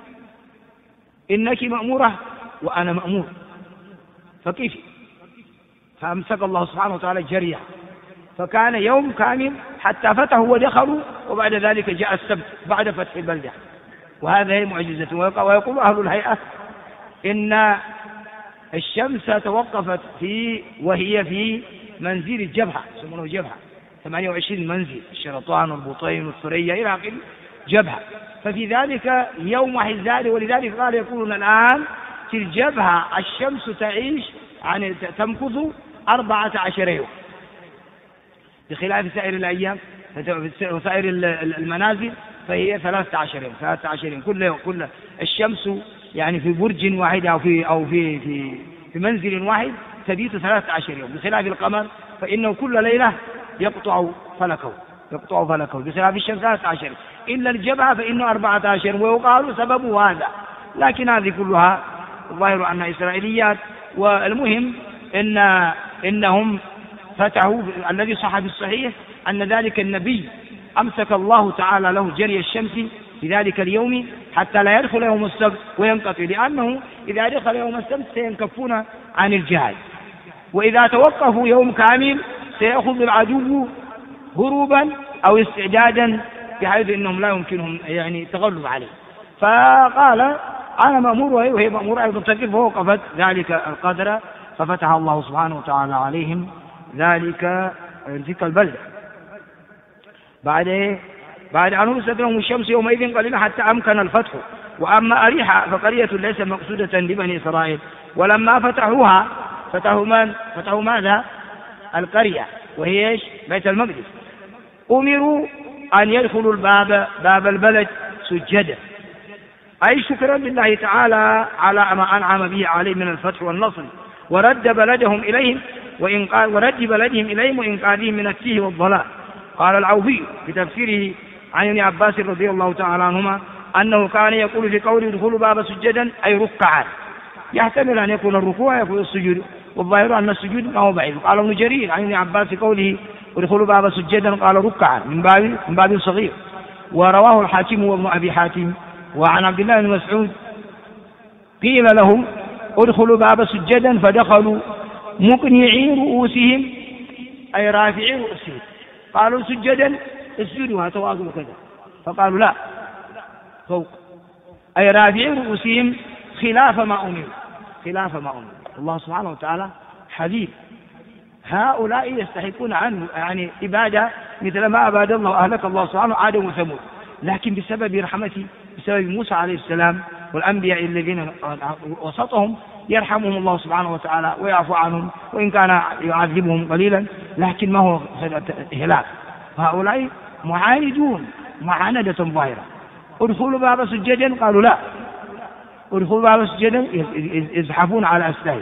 إنك مأمورة وأنا مأمور، فكيف؟ فأمسك الله سبحانه وتعالى جريا، فكان يوم كامل حتى فتحوا ودخلوا، وبعد ذلك جاء السبت بعد فتح البلدة، وهذا هي معجزة. ويقول أهل الهيئة إن الشمس توقفت وهي في منزل الجبهة، يسمونه جبهة 28 منزل، الشرطان والبطين والثريا إلى آخره جبهة، ففي ذلك يوم واحد. ولذلك قال يقولون الآن في الجبهة الشمس تعيش يعني تمكث 14 يوم، بخلاف سائر الأيام وسائر المنازل فهي 13 يوم 13 يوم كل الشمس يعني في برج واحد أو في منزل واحد تبيت 13 يوم، بخلاف القمر فإنه كل ليلة يقطع فلكه بخلاف الشمس 13، إلا الجبهة فإنه 14، ويقال سبب هذا، لكن هذه كلها الظاهر أنها إسرائيليات. والمهم إنهم فتحوا، الذي صح بالصحيح أن ذلك النبي أمسك الله تعالى له جري الشمس في ذلك اليوم حتى لا يدخل يوم السبت وينقطع، لأنه إذا دخل يوم السبت سينكفون عن الجهاد، وإذا توقفوا يوم كامل سيأخذ العدو هروبا أو استعدادا بحيث أنهم لا يمكنهم يعني التغلب عليه. فقال أنا مأمور وهي مأمورة أيضا تقف، فوقفت ذلك القدر، ففتح الله سبحانه وتعالى عليهم تلك البلدة بعد أن هبست لهم الشمس يومئذ قليلا حتى أمكن الفتح. وأما أريحة فقرية ليس مقصودة لبني إسرائيل، ولما فتحوها فتحوا ماذا؟ القرية، وهي بيت المقدس، أمروا أن يدخلوا باب البلد سجدا، أي شكرا لله تعالى على ما أنعم به عليه من الفتح والنصر، ورد بلدهم إليهم وإنقاذهم من التيه والضلال. قال العوفي في تفسيره عن ابن عباس رضي الله تعالى عنهما أنه كان يقول في قوله ادخلوا باب سجدا أي ركعا، يحتمل أن يكون الركوع يكون السجود، والظاهر أن السجود ما هو بعيد. قال ابن جرير عن ابن عباس في قوله ادخلوا باب سجدا قال ركعا من باب صغير. ورواه الحاكم وابن أبي حاتم. وعن عبد الله بن مسعود قيل لهم ادخلوا باب سجدا فدخلوا مقنعي رؤوسهم أي رافعي رؤوسهم، قالوا سجدا اسجدوا تواضعوا كذا، فقالوا لا فوق، أي رافعي رؤوسهم خلاف ما أمروا. الله سبحانه وتعالى حبيب، هؤلاء يستحقون عنه يعني إبادة مثل ما أباد الله أهلك الله سبحانه عاد وثمود، لكن بسبب رحمته، بسبب موسى عليه السلام والأنبياء الذين وسطهم يرحمهم الله سبحانه وتعالى ويعفو عنهم، وإن كان يعذبهم قليلا لكن ما هو إهلاك. هؤلاء معاندون معاندة ظاهرة. ادخلوا باب سجدا، قالوا لا، ادخلوا باب سجدا يزحفون على أسلحهم.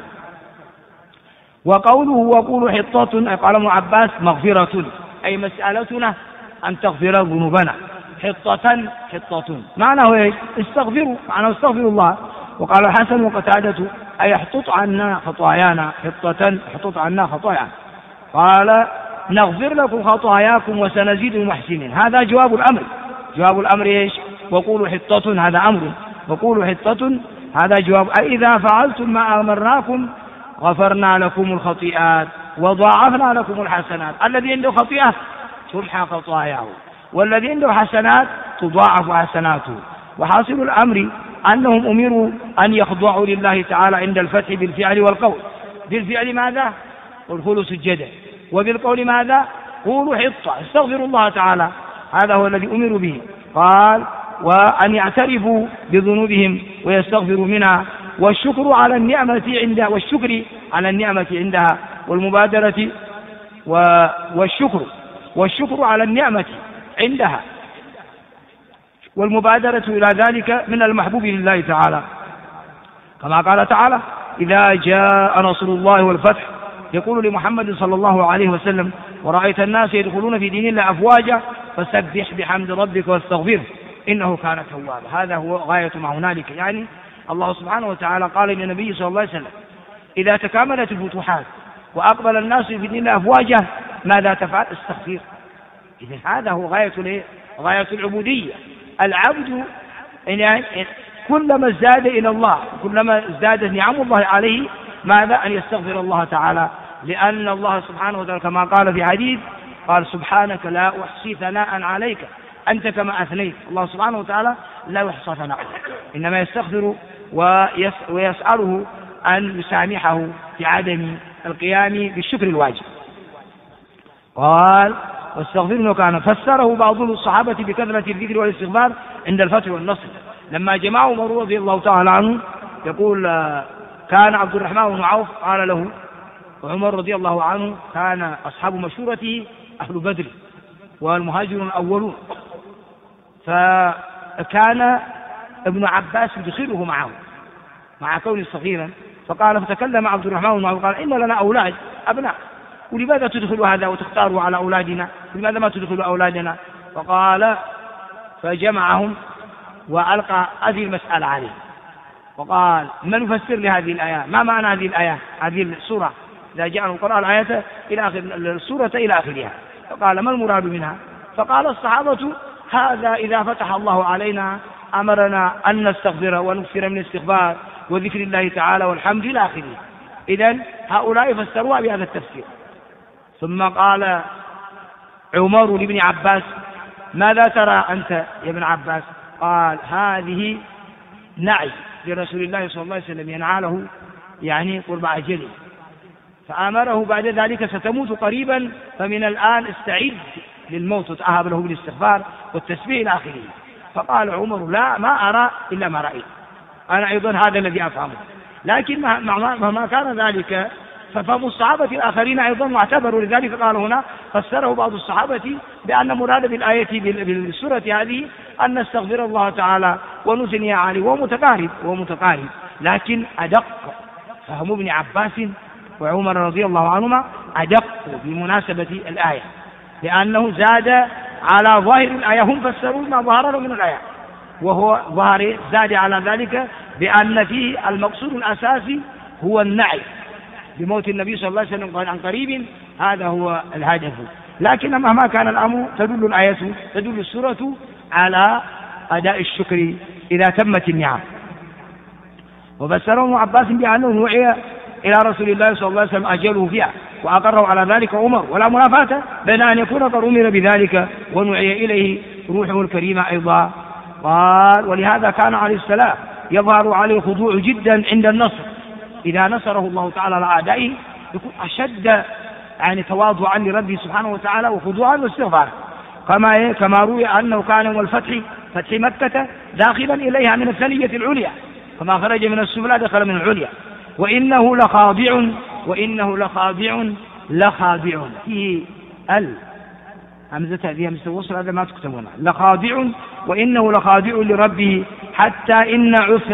وقوله وقولوا حطة، قال ابن عباس مغفرة، أي مسألتنا أن تغفر ذنوبنا. حطة معناه ايش؟ استغفروا، معناه استغفروا الله. وقال الحسن وقتادة أي احطط عنا خطايانا، احطط عنا خطايانا. قال نغفر لكم خطاياكم وسنزيد المحسنين. هذا جواب الأمر. جواب الأمر ايش؟ وقولوا حطة، هذا أمر، وقولوا حطة هذا جواب. أي إذا فعلتم ما أمرناكم غفرنا لكم الخطيئات وضاعفنا لكم الحسنات. الذي عنده خطيئة تمحى خطاياه، والذي عنده حسنات تضاعف حسناته. وحاصل الأمر أنهم أمروا أن يخضعوا لله تعالى عند الفتح بالفعل والقول. بالفعل ماذا؟ ادخلوا سجدا، وبالقول ماذا؟ قولوا حطة، استغفروا الله تعالى. هذا هو الذي أمروا به. قال وأن يعترفوا بذنوبهم ويستغفروا منها، والشكر على النعمة عندها، والشكر على النعمة عندها، والمبادرة والشكر على النعمة عندها، والمبادرة إلى ذلك من المحبوب لله تعالى، كما قال تعالى إذا جاء نصر الله والفتح يقول لمحمد صلى الله عليه وسلم ورأيت الناس يدخلون في دين الله أفواجا فسبح بحمد ربك واستغفره إنه كان توابا. هذا هو غاية ما هنالك. يعني الله سبحانه وتعالى قال للنبي صلى الله عليه وسلم إذا تكاملت الفتوحات وأقبل الناس في دين الله أفواجا ماذا تفعل؟ استغفر. إذن هذا هو غاية العبودية. العبد يعني كلما ازداد إلى الله، كلما ازدادت نعم الله عليه ماذا؟ أن يستغفر الله تعالى، لأن الله سبحانه وتعالى كما قال في حديث قال سبحانك لا أحصي ثناء عليك أنت كما أثنيت. الله سبحانه وتعالى لا يحصى ثناء، إنما يستغفر ويسأله أن يسامحه في عدم القيام بالشكر الواجب. قال واستغفروا كان. فسره بعض الصحابة بكثرة الذكر والاستغفار عند الفتح والنصر. لما جمعوا عمر رضي الله تعالى عنه يقول كان عبد الرحمن بن عوف قال له عمر رضي الله عنه كان أصحاب مشورته أهل بدر والمهاجرون الأولون، فكان ابن عباس يدخله معه مع كونه صغيرا. فقال فتكلم عبد الرحمن بن عوف قال إن لنا أولاد أبناء ولماذا تدخل هذا وتختاروا على أولادنا؟ لماذا ما تدخلوا أولادنا؟ فقال فجمعهم وألقى هذه المسألة عليه وقال من يفسر لهذه الآية؟ ما معنى هذه الآية؟ هذه السورة إذا جاء القرآن الآية إلى آخر السورة إلى آخرها. فقال ما المراد منها؟ فقال الصحابة هذا إذا فتح الله علينا أمرنا أن نستغفر ونكثر من الاستغفار وذكر الله تعالى والحمد إلى آخره. إذن هؤلاء فسروها بهذا التفسير. ثم قال عمر لابن عباس ماذا ترى أنت يا ابن عباس؟ قال هذه نعي لرسول الله صلى الله عليه وسلم ينعاله يعني قرب أجله، فأمره بعد ذلك ستموت قريبا فمن الآن استعد للموت وتأهب له بالاستغفار والتسبيح إلى آخره. فقال عمر لا ما أرى إلا ما رأيت، أنا أيضا هذا الذي أفهمه. لكن ما كان ذلك ففهم الصحابة الآخرين أيضا واعتبروا، لذلك قال هنا فسره بعض الصحابة بأن مراد بالآية بالسورة هذه أن نستغفر الله تعالى ونثني عليه ومتقارب. لكن أدق فهم ابن عباس وعمر رضي الله عنهما أدق بمناسبة الآية، لأنه زاد على ظاهر الآية، هم فسروا ما ظهر من الآية وهو ظاهر زاد على ذلك بأن فيه المقصود الأساسي هو النعي بموت النبي صلى الله عليه وسلم عن قريب، هذا هو الهدف. لكن مهما كان الأمر تدل السورة على أداء الشكر إذا تمت النعم. وبشره ابن عباس بأنه نوعي إلى رسول الله صلى الله عليه وسلم أجله فيها وأقره على ذلك عمر، ولا منافاة بين أن يكون قد أمر بذلك ونوعي إليه روحه الكريمة أيضا قال ولهذا كان عليه السلام يظهر عليه الخضوع جدا عند النصر، إذا نصره الله تعالى على أعدائه يكون أشد يعني تواضعا لربه سبحانه وتعالى وخضوعا واستغفارا، كما روي أنه كان يوم الفتح فتح مكة داخلا إليها من الثنية العليا، كما خرج من السفلى دخل من العليا. وإنه لخاضع فيه همزة هذه همزة الوصل، هذا ما تكتبونه، لخاضع وإنه لخاضع لربه حتى إن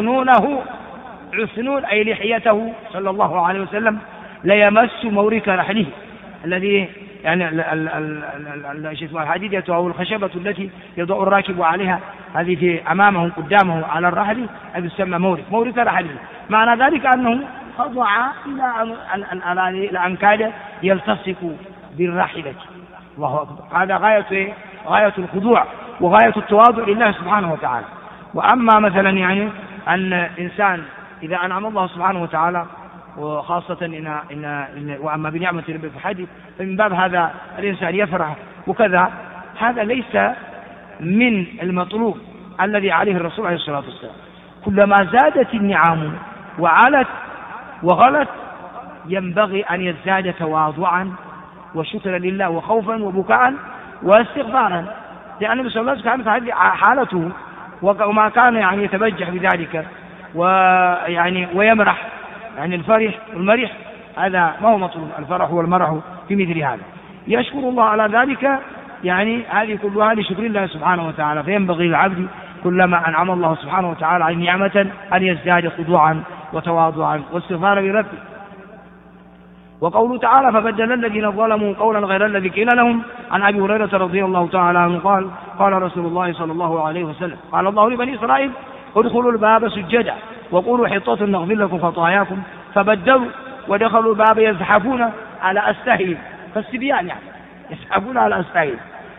عثنون أي لحيته صلى الله عليه وسلم ليمس مورك رحله الذي يعني الحديدة أو الخشبة التي يضع الراكب عليها، هذه في أمامه قدامه على الرحل، هذه تسمى مورك رحله. معنى ذلك أنه خضع إلى أن كاد يلتصق بالراحلة. الله أكبر، هذا غاية الخضوع وغاية التواضع لله سبحانه وتعالى. وأما مثلا يعني أن إنسان إذا أنعم الله سبحانه وتعالى وخاصة وأما بنعمة ربه فحدث، فمن باب هذا الإنسان يفرح وكذا، هذا ليس من المطلوب الذي عليه الرسول عليه الصلاة والسلام. كلما زادت النعم وعلت وغلت ينبغي أن يزداد تواضعا وشكرا لله وخوفا وبكاء واستغفارا، لأن النبي صلى الله عليه وسلم كانت هذه حالته، وما كان يعني يتبجح بذلك ويعني ويمرح، يعني الفرح والمرح هذا ما هو مطلوب، الفرح والمرح في مثل هذا. يشكر الله على ذلك، يعني هذه كلها لشكر الله سبحانه وتعالى. فينبغي للعبد كلما أنعم الله سبحانه وتعالى عليه نعمة أن يزداد خضوعا وتواضعا واستغفارا لربه. وقوله تعالى فبدل الذين ظلموا قولا غير الذي قيل لهم. عن أبي هريرة رضي الله تعالى عنه قال قال رسول الله صلى الله عليه وسلم قال الله لبني إسرائيل ادخلوا الباب سجدا وقولوا حطة نغفر لكم خطاياكم، فبدلوا ودخلوا الباب يزحفون على أستهيل، فالسبيان يعني يزحفون على أستهيل.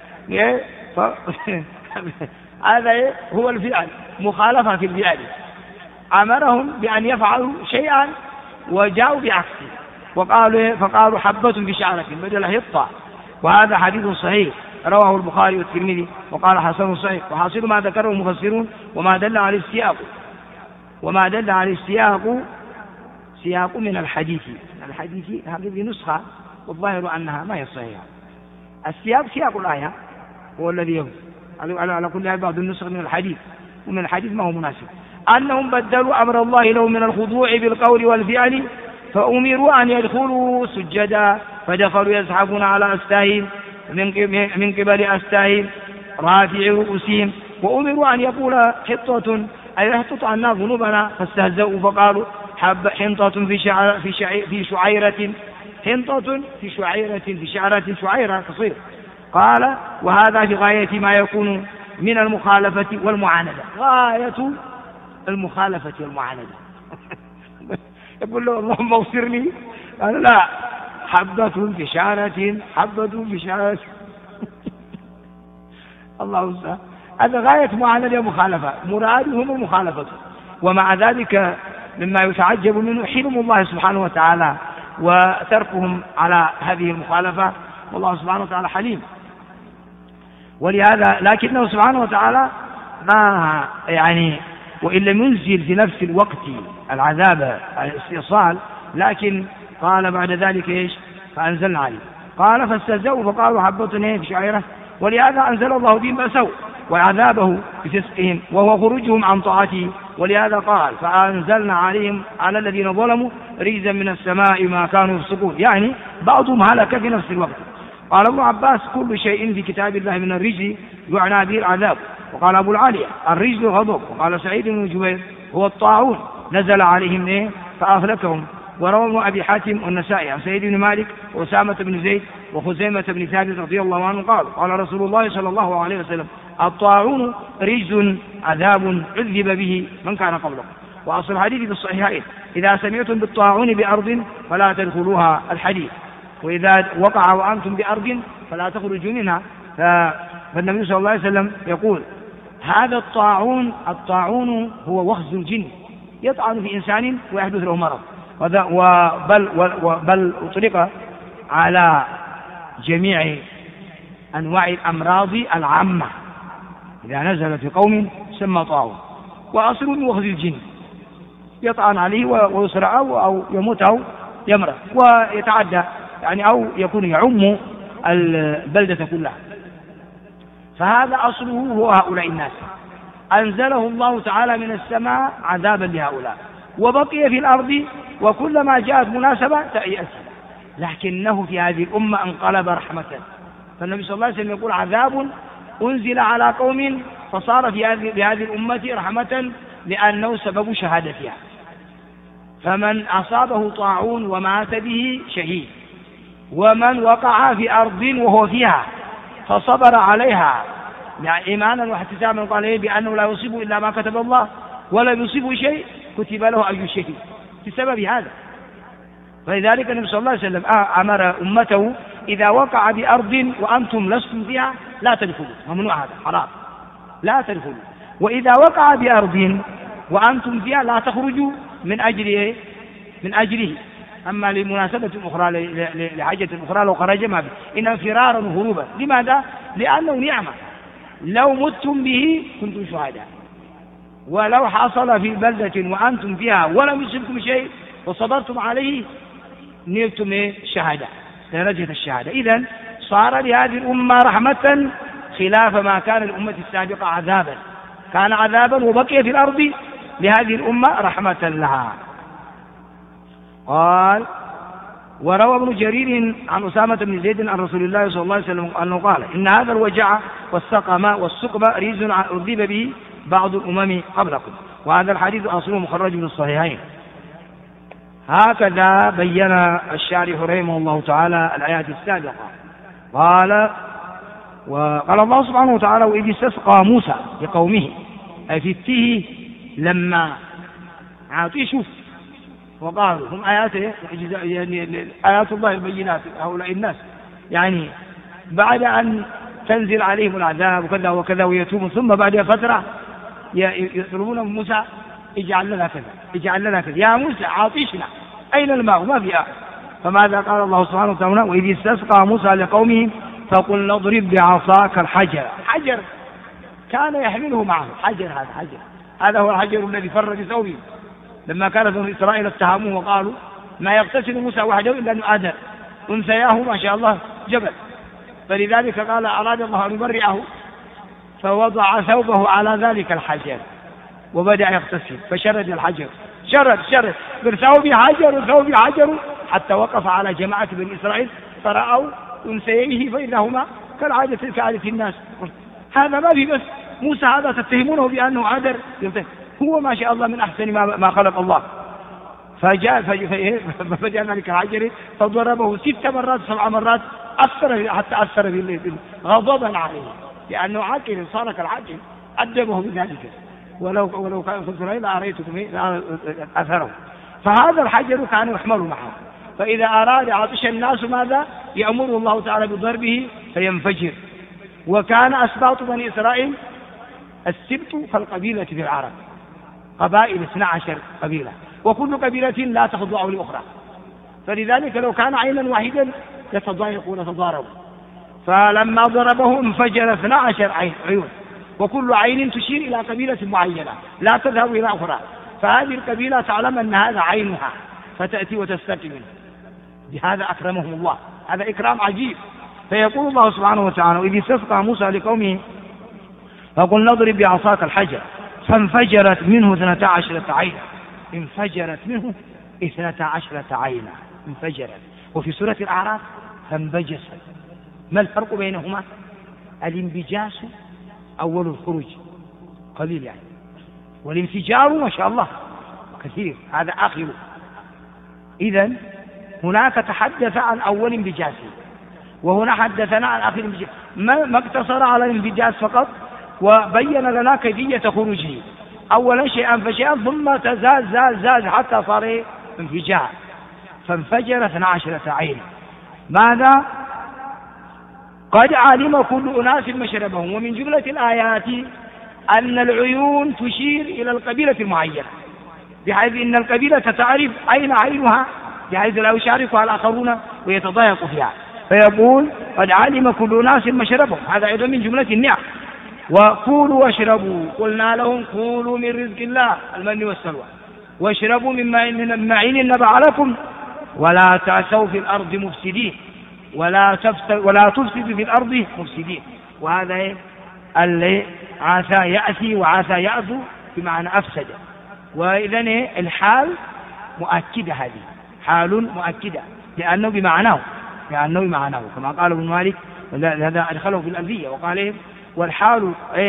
هذا هو الفعل، مخالفة في الفعل، أمرهم بأن يفعلوا شيئا وجاءوا بعكسه فقالوا حبة بشعرة بدل حطة. وهذا حديث صحيح رواه البخاري والترمذي وقال حسن صحيح. وحاصل ما ذكره المفسرون وما دل على السياق سياق من الحديث هذه نسخة والظاهر أنها ما هي صحيحة. السياق سياق الآية هو الذي يبدو على كل هذا بعض النسخ من الحديث، ومن الحديث ما هو مناسب أنهم بدلوا أمر الله لهم من الخضوع بالقول والفعل، فأمروا أن يدخلوا سجدا فدخلوا يزحفون على أستاهيل من قبل أستاهيل رافع رؤوسهم، وأمروا أن يقول حطة أي يحطط عنا ذنوبنا، فاستهزأوا فقالوا حنطة في شعيرة حنطة في شعرة شعيرة قصير. قال وهذا في غاية ما يكون من المخالفة والمعاندة، غاية المخالفة والمعاندة. يقول له اللهم اغفر لي، قال لا حبة في شعرة الله أكبر. هذا غاية معاندة ومخالفة، مرادهم المخالفة. ومع ذلك مما يتعجب منه حلم الله سبحانه وتعالى وتركهم على هذه المخالفة، والله سبحانه وتعالى حليم. ولهذا لكنه سبحانه وتعالى ما يعني وإن لم ينزل في نفس الوقت العذاب الاستئصال، لكن قال بعد ذلك ايش؟ فأنزلنا عليه. قال فاستهزأوا فقالوا حبة في شعيرة، ولهذا أنزل الله بهم بأسوا وعذابه بفسقهم وهو خروجهم عن طاعته. ولهذا قال فأنزلنا عليهم على الذين ظلموا رجزا من السماء ما كانوا يفسقون، يعني بعضهم هلك في نفس الوقت. قال ابن عباس كل شيء في كتاب الله من الرجز يعنى به العذاب. وقال أبو العالية الرجز غضب. وقال سعيد بن جبير هو الطاعون نزل عليهم فأهلكهم. وروى أبي حاتم والنسائي عن سعيد بن مالك وأسامة بن زيد وخزيمة بن ثابت رضي الله عنه قال رسول الله صلى الله عليه وسلم الطاعون رجز عذاب عذب به من كان قبلكم. وأصل الحديث في الصحيحين إذا سمعتم بالطاعون بأرض فلا تدخلوها الحديث، وإذا وقع وأنتم بأرض فلا تخرجوا منها. فالنبي صلى الله عليه وسلم يقول هذا الطاعون هو وخز الجن يطعن في إنسان ويحدث له مرض، بل أطلق على جميع أنواع الأمراض العامة. إذا نزل في قوم يسمى طاعون، وأصل من وخز الجن يطعن عليه ويصرع أو يموت أو يمرض ويتعدى يعني أو يكون يعم البلدة كلها. فهذا أصله هو هؤلاء الناس، أنزله الله تعالى من السماء عذابا لهؤلاء، وبقي في الأرض وكلما جاءت مناسبة تأيأس، لكنه في هذه الأمة انقلب رحمة. فالنبي صلى الله عليه وسلم يقول عذاب أنزل على قوم فصار في هذه الأمة رحمة لأنه سبب شهادتها. فمن أصابه طاعون ومات به شهيد، ومن وقع في أرض وهو فيها فصبر عليها يعني إيمانا واحتسابا قال إيه بأنه لا يصيب إلا ما كتب الله ولا يصيب شيء كتب له أي شيء بسبب هذا. فلذلك النبي صلى الله عليه وسلم أمر أمته إذا وقع بأرض وأنتم لستم فيها لا تدخلوا، ممنوع هذا حرام لا تدخلوا، وإذا وقع بأرض وأنتم فيها لا تخرجوا من أجله من أجله. أما لمناسبة أخرى لحاجة أخرى لو خرج ما به، إنما فرارا وهروبا. لماذا؟ لأنه نعمة، لو متم به كنتم شهداء، ولو حصل في بلدة وأنتم فيها ولم يصبكم شيء وصبرتم عليه نلتم شهادة درجة الشهادة. إذن صار لهذه الأمة رحمة خلاف ما كان الأمة السابقة عذابا، كان عذابا وبقي في الأرض لهذه الأمة رحمة لها. قال وروى ابن جرير عن أسامة بن زيد عن رسول الله صلى الله عليه وسلم أنه قال إن هذا الوجع والسقم والسقم ريز عذب به بعض الأمم قبلكم. وهذا الحديث أصله مخرج من الصحيحين. هكذا بين الشارح رحمه الله تعالى الآيات السابقة. وقال الله سبحانه وتعالى وإذ استسقى موسى لقومه، أي في التيه لما عاطيه شوف وقالوا هم يعني آيات الله البينات هؤلاء الناس، يعني بعد أن تنزل عليهم العذاب وكذا وكذا ويتوبون، ثم بعد فترة يطلبون من موسى اجعل لنا كذا اجعل لنا كذا، يا موسى عاطشنا أين الماء ما فيها. فماذا قال الله سبحانه وتعالى وإذ استسقى موسى لقومه فقل اضرب بعصاك الحجر. حجر كان يحمله معه، حجر هذا هو الحجر الذي فر بثوبه لما كان بنو إسرائيل اتهموه وقالوا ما يغتسل موسى وحده إلا أن يؤذر أنثياه ما شاء الله جبل، فلذلك قال أراد الله أن يبرئه فوضع ثوبه على ذلك الحجر وبدأ يغتسل فشرد الحجر شرد بثوبه حجر حتى وقف على جماعة بني إسرائيل فرأوا أنثييه فإنهما كالعادة الناس. هذا ما في بس موسى هذا تتهمونه بأنه عذر، هو ما شاء الله من أحسن ما خلق الله. فجاء فجاء ذلك الحجر فضربه 6 مرات 7 مرات حتى أثر بالليل غضبا عليه لأنه عاقل صار كالعاقل أدبه بذلك، ولو كان في إسرائيل أريتكم أثره. فهذا الحجر كان يحمل معه، فإذا أراد عطش الناس ماذا يأمر الله تعالى بضربه فينفجر. وكان أسباط بني إسرائيل السبت كالقبيلة في العرب، قبائل 12 قبيلة وكل قبيلة لا تخضع لأخرى، فلذلك لو كان عينا واحدا يتضايقون وتضاربوا، فلما ضربه انفجر 12 عيون وكل عين تشير إلى قبيلة معينة لا تذهب إلى أخرى، فهذه القبيلة تعلم أن هذا عينها فتأتي وتستقي منه. بهذا أكرمهم الله، هذا إكرام عجيب. فيقول الله سبحانه وتعالى إذ استسقى موسى لقومه فقل نضرب بعصاك الحجر فانفجرت منه 12 عينا. انفجرت منه 12 عينا انفجرت. وفي سورة الأعراف فانبجست. ما الفرق بينهما؟ الانبجاس أول الخروج قليل يعني، والانفجار ما شاء الله كثير هذا آخره. إذن هناك تحدث عن أول انبجاس وهنا حدثنا عن آخر انبجاس، ما اقتصر على الانبجاس فقط وبين لنا كيفية خروجه. أولا شيئا فشيئا ثم تزاد حتى صار انفجار، فانفجر 12 عين. ماذا؟ قد علم كل أناس مشربهم. ومن جملة الآيات أن العيون تشير إلى القبيلة المعينة، بحيث إن القبيلة تعرف أين عينها بحيث لا يشاركها الآخرون ويتضايق فيها. فيقول قد علم كل أناس مشربهم، هذا أيضا من جملة النعم. وكولوا واشربوا، قلنا لهم كولوا من رزق الله المن والسلوى، واشربوا من معين نبع لكم، ولا تعثوا في الأرض مفسدين، ولا تفسدوا في الأرض مفسدين. وهذا اللي عسى يأتي وعسى يأثو بمعنى أفسد. وإذن الحال مؤكدة، هذه حال مؤكدة لأنه بمعناه كما قال ابن مالك، هذا أدخله في الألفية وقال إيه والحال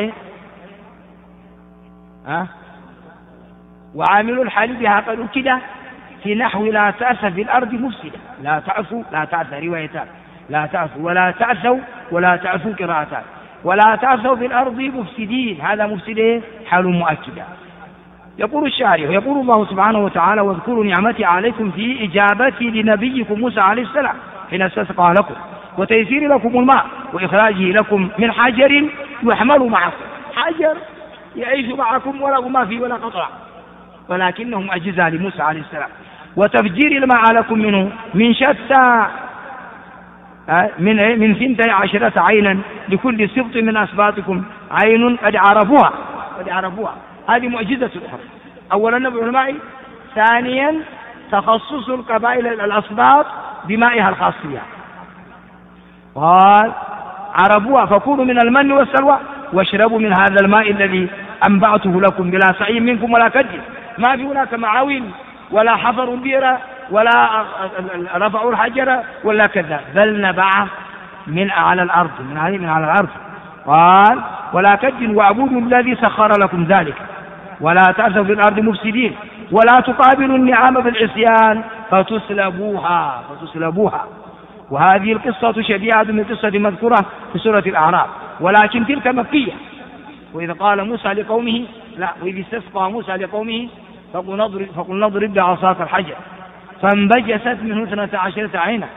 وعامل الحال بها قد أكد في نحو لا تأس في الأرض مفسدة، لا تعثوا روايتان، لا تعثوا ولا تعثوا ولا تعثوا قراءتان، ولا تعثوا في الأرض مفسدين، هذا مفسدين حال مؤكدة. يقول الشاعر يقول الله سبحانه وتعالى واذكروا نعمتي عليكم في إجابتي لنبيكم موسى عليه السلام حين استسقى لكم وتيسير لكم الماء وإخراجه لكم من حجر يحمل معكم، حجر يعيش معكم ولا ما فيه ولا قطرة، ولكنهم أجزاء لموسى عليه السلام، وتفجير الماء لكم منه من شتى من 12 عينا لكل سبط من أسباطكم عين قد عرفوها. هذه معجزة أخرى، أولا نبع الماء، ثانيا تخصص القبائل الأسباط بمائها الخاص بها. قال عرفوها فكونوا من المن والسلوى واشربوا من هذا الماء الذي أنبعته لكم بلا سعي منكم ولا كد، ما في هناك معاوين ولا حفروا بئرا ولا رفعوا الحجر ولا كذا، بل نبع من على الأرض، من على الأرض. قال ولا كد واعبدوا الذي سخر لكم ذلك ولا تعثوا في الأرض مفسدين ولا تقابلوا النعام بالعصيان فتسلبوها. وهذه القصة شبيهة من قصة مذكورة في سورة الأعراف، ولكن تلك مكية. وإذا قال موسى لقومه وإذ استسقى موسى لقومه فقل نضرب بعصاك الحجر فانبجست منه 12 عينا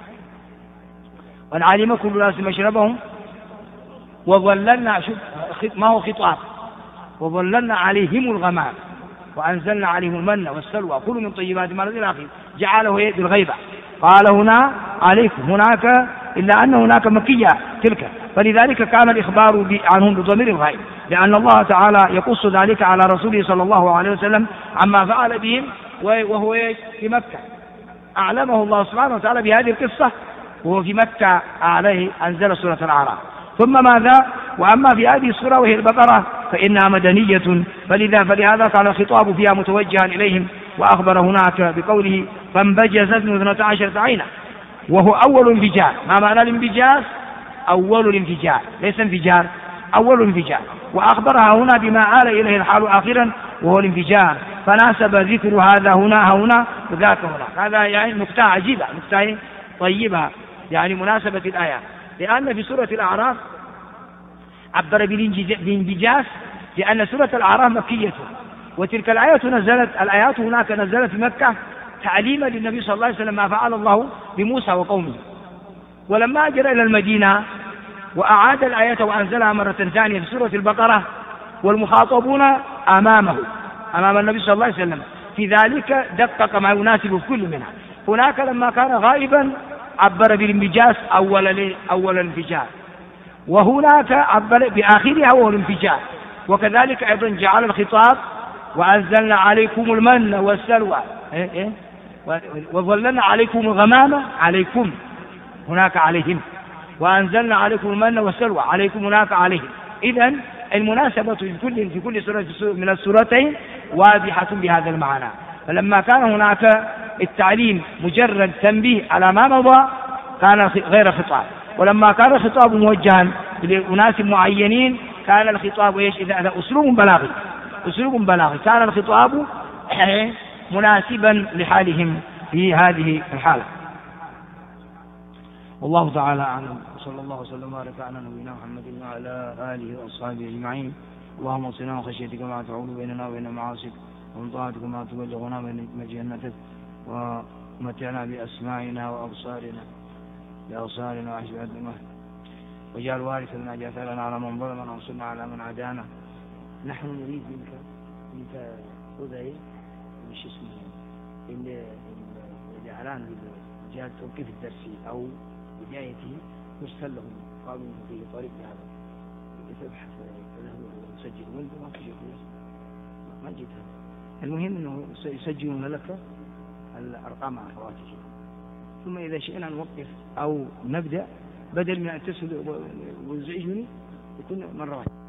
وأن علم كل ناس مشربهم وظللنا، ما هو خطاب، وظللنا عليهم الغمام وأنزلنا عليهم المن والسلوى كلوا من طيبات ما رزقناكم الآخر جعله بالغيبة. قال هنا عليكم، هناك إلا أن هناك مكية تلك، فلذلك كان الإخبار عنهم بضمير الغيب، لأن الله تعالى يقص ذلك على رسوله صلى الله عليه وسلم عما فعل بهم وهو في مكة. أعلمه الله سبحانه وتعالى بهذه القصة وهو في مكة، عليه أنزل سورة الأعراف. ثم ماذا؟ وأما في هذه السورة وهي البقرة فإنها مدنية، فلهذا كان الخطاب فيها متوجها إليهم، وأخبر هناك بقوله فانبجست من 12 عينا، وهو أول انفجار. ما معنى الانفجار؟ أول الانفجار، ليس انفجار، أول انفجار. وأخبرها هنا بما آل إليه الحال آخرا وهو الانفجار، فناسب ذكر هذا هنا وذاك هنا. هذا يعني نكتة عجيبة، نكتة طيبة، يعني مناسبة الآيات، لأن في سورة الأعراف عبر بالانبجاس لأن سورة الأعراف مكية، وتلك الآيات هناك نزلت في مكة تعليما للنبي صلى الله عليه وسلم ما فعل الله بموسى وقومه. ولما أجر إلى المدينة وأعاد الآية وأنزلها مرة ثانية في سورة البقرة والمخاطبون أمام النبي صلى الله عليه وسلم، في ذلك دقق ما يناسب في كل منها. هناك لما كان غائبا عبر بالانبجاس أول الانفجار، وهناك عبر بآخرها وهو الانفجار. وكذلك أيضا جعل الخطاب وأنزلنا عليكم المن والسلوى وظللنا عليكم الغمامة، عليكم هناك عليهم، وأنزلنا عليكم المن والسلوى عليكم هناك عليهم. إذن المناسبة في كل سورة من السورتين واضحة بهذا المعنى. فلما كان هناك التعليم مجرد تنبيه على ما مضى كان غير خطاب، ولما كان الخطاب موجها لأناس معينين كان الخطاب إذا أسلوب بلاغي كان الخطاب مناسبا لحالهم في هذه الحالة. والله تعالى أعلم، صلى الله وسلم وبارك على نبينا محمد وعلى آله وأصحابه أجمعين. اللهم اغفرنا وخشيتك ما تعول بيننا وبين معاصيك، ومن طاعتك ما تبلغنا من جنتك، ومتعنا بأسماعنا وأبصارنا وأشبهنا، وجعل وارث لنا جاثرنا على من ظلمنا وانصرنا على من عادانا. نحن نريد منك خذي مش اسمه الإعلان بجهة توقيف الدرس أو بدايته مرسل لهم، قالوا في طريق هذا تبحث وتسجل وانت ما تجي ما جيتها. المهم انه يسجلون لك الارقام على الهواتف، ثم اذا شئنا نوقف او نبدا بدل ما اتصل ويزعجني يكون مره واحده.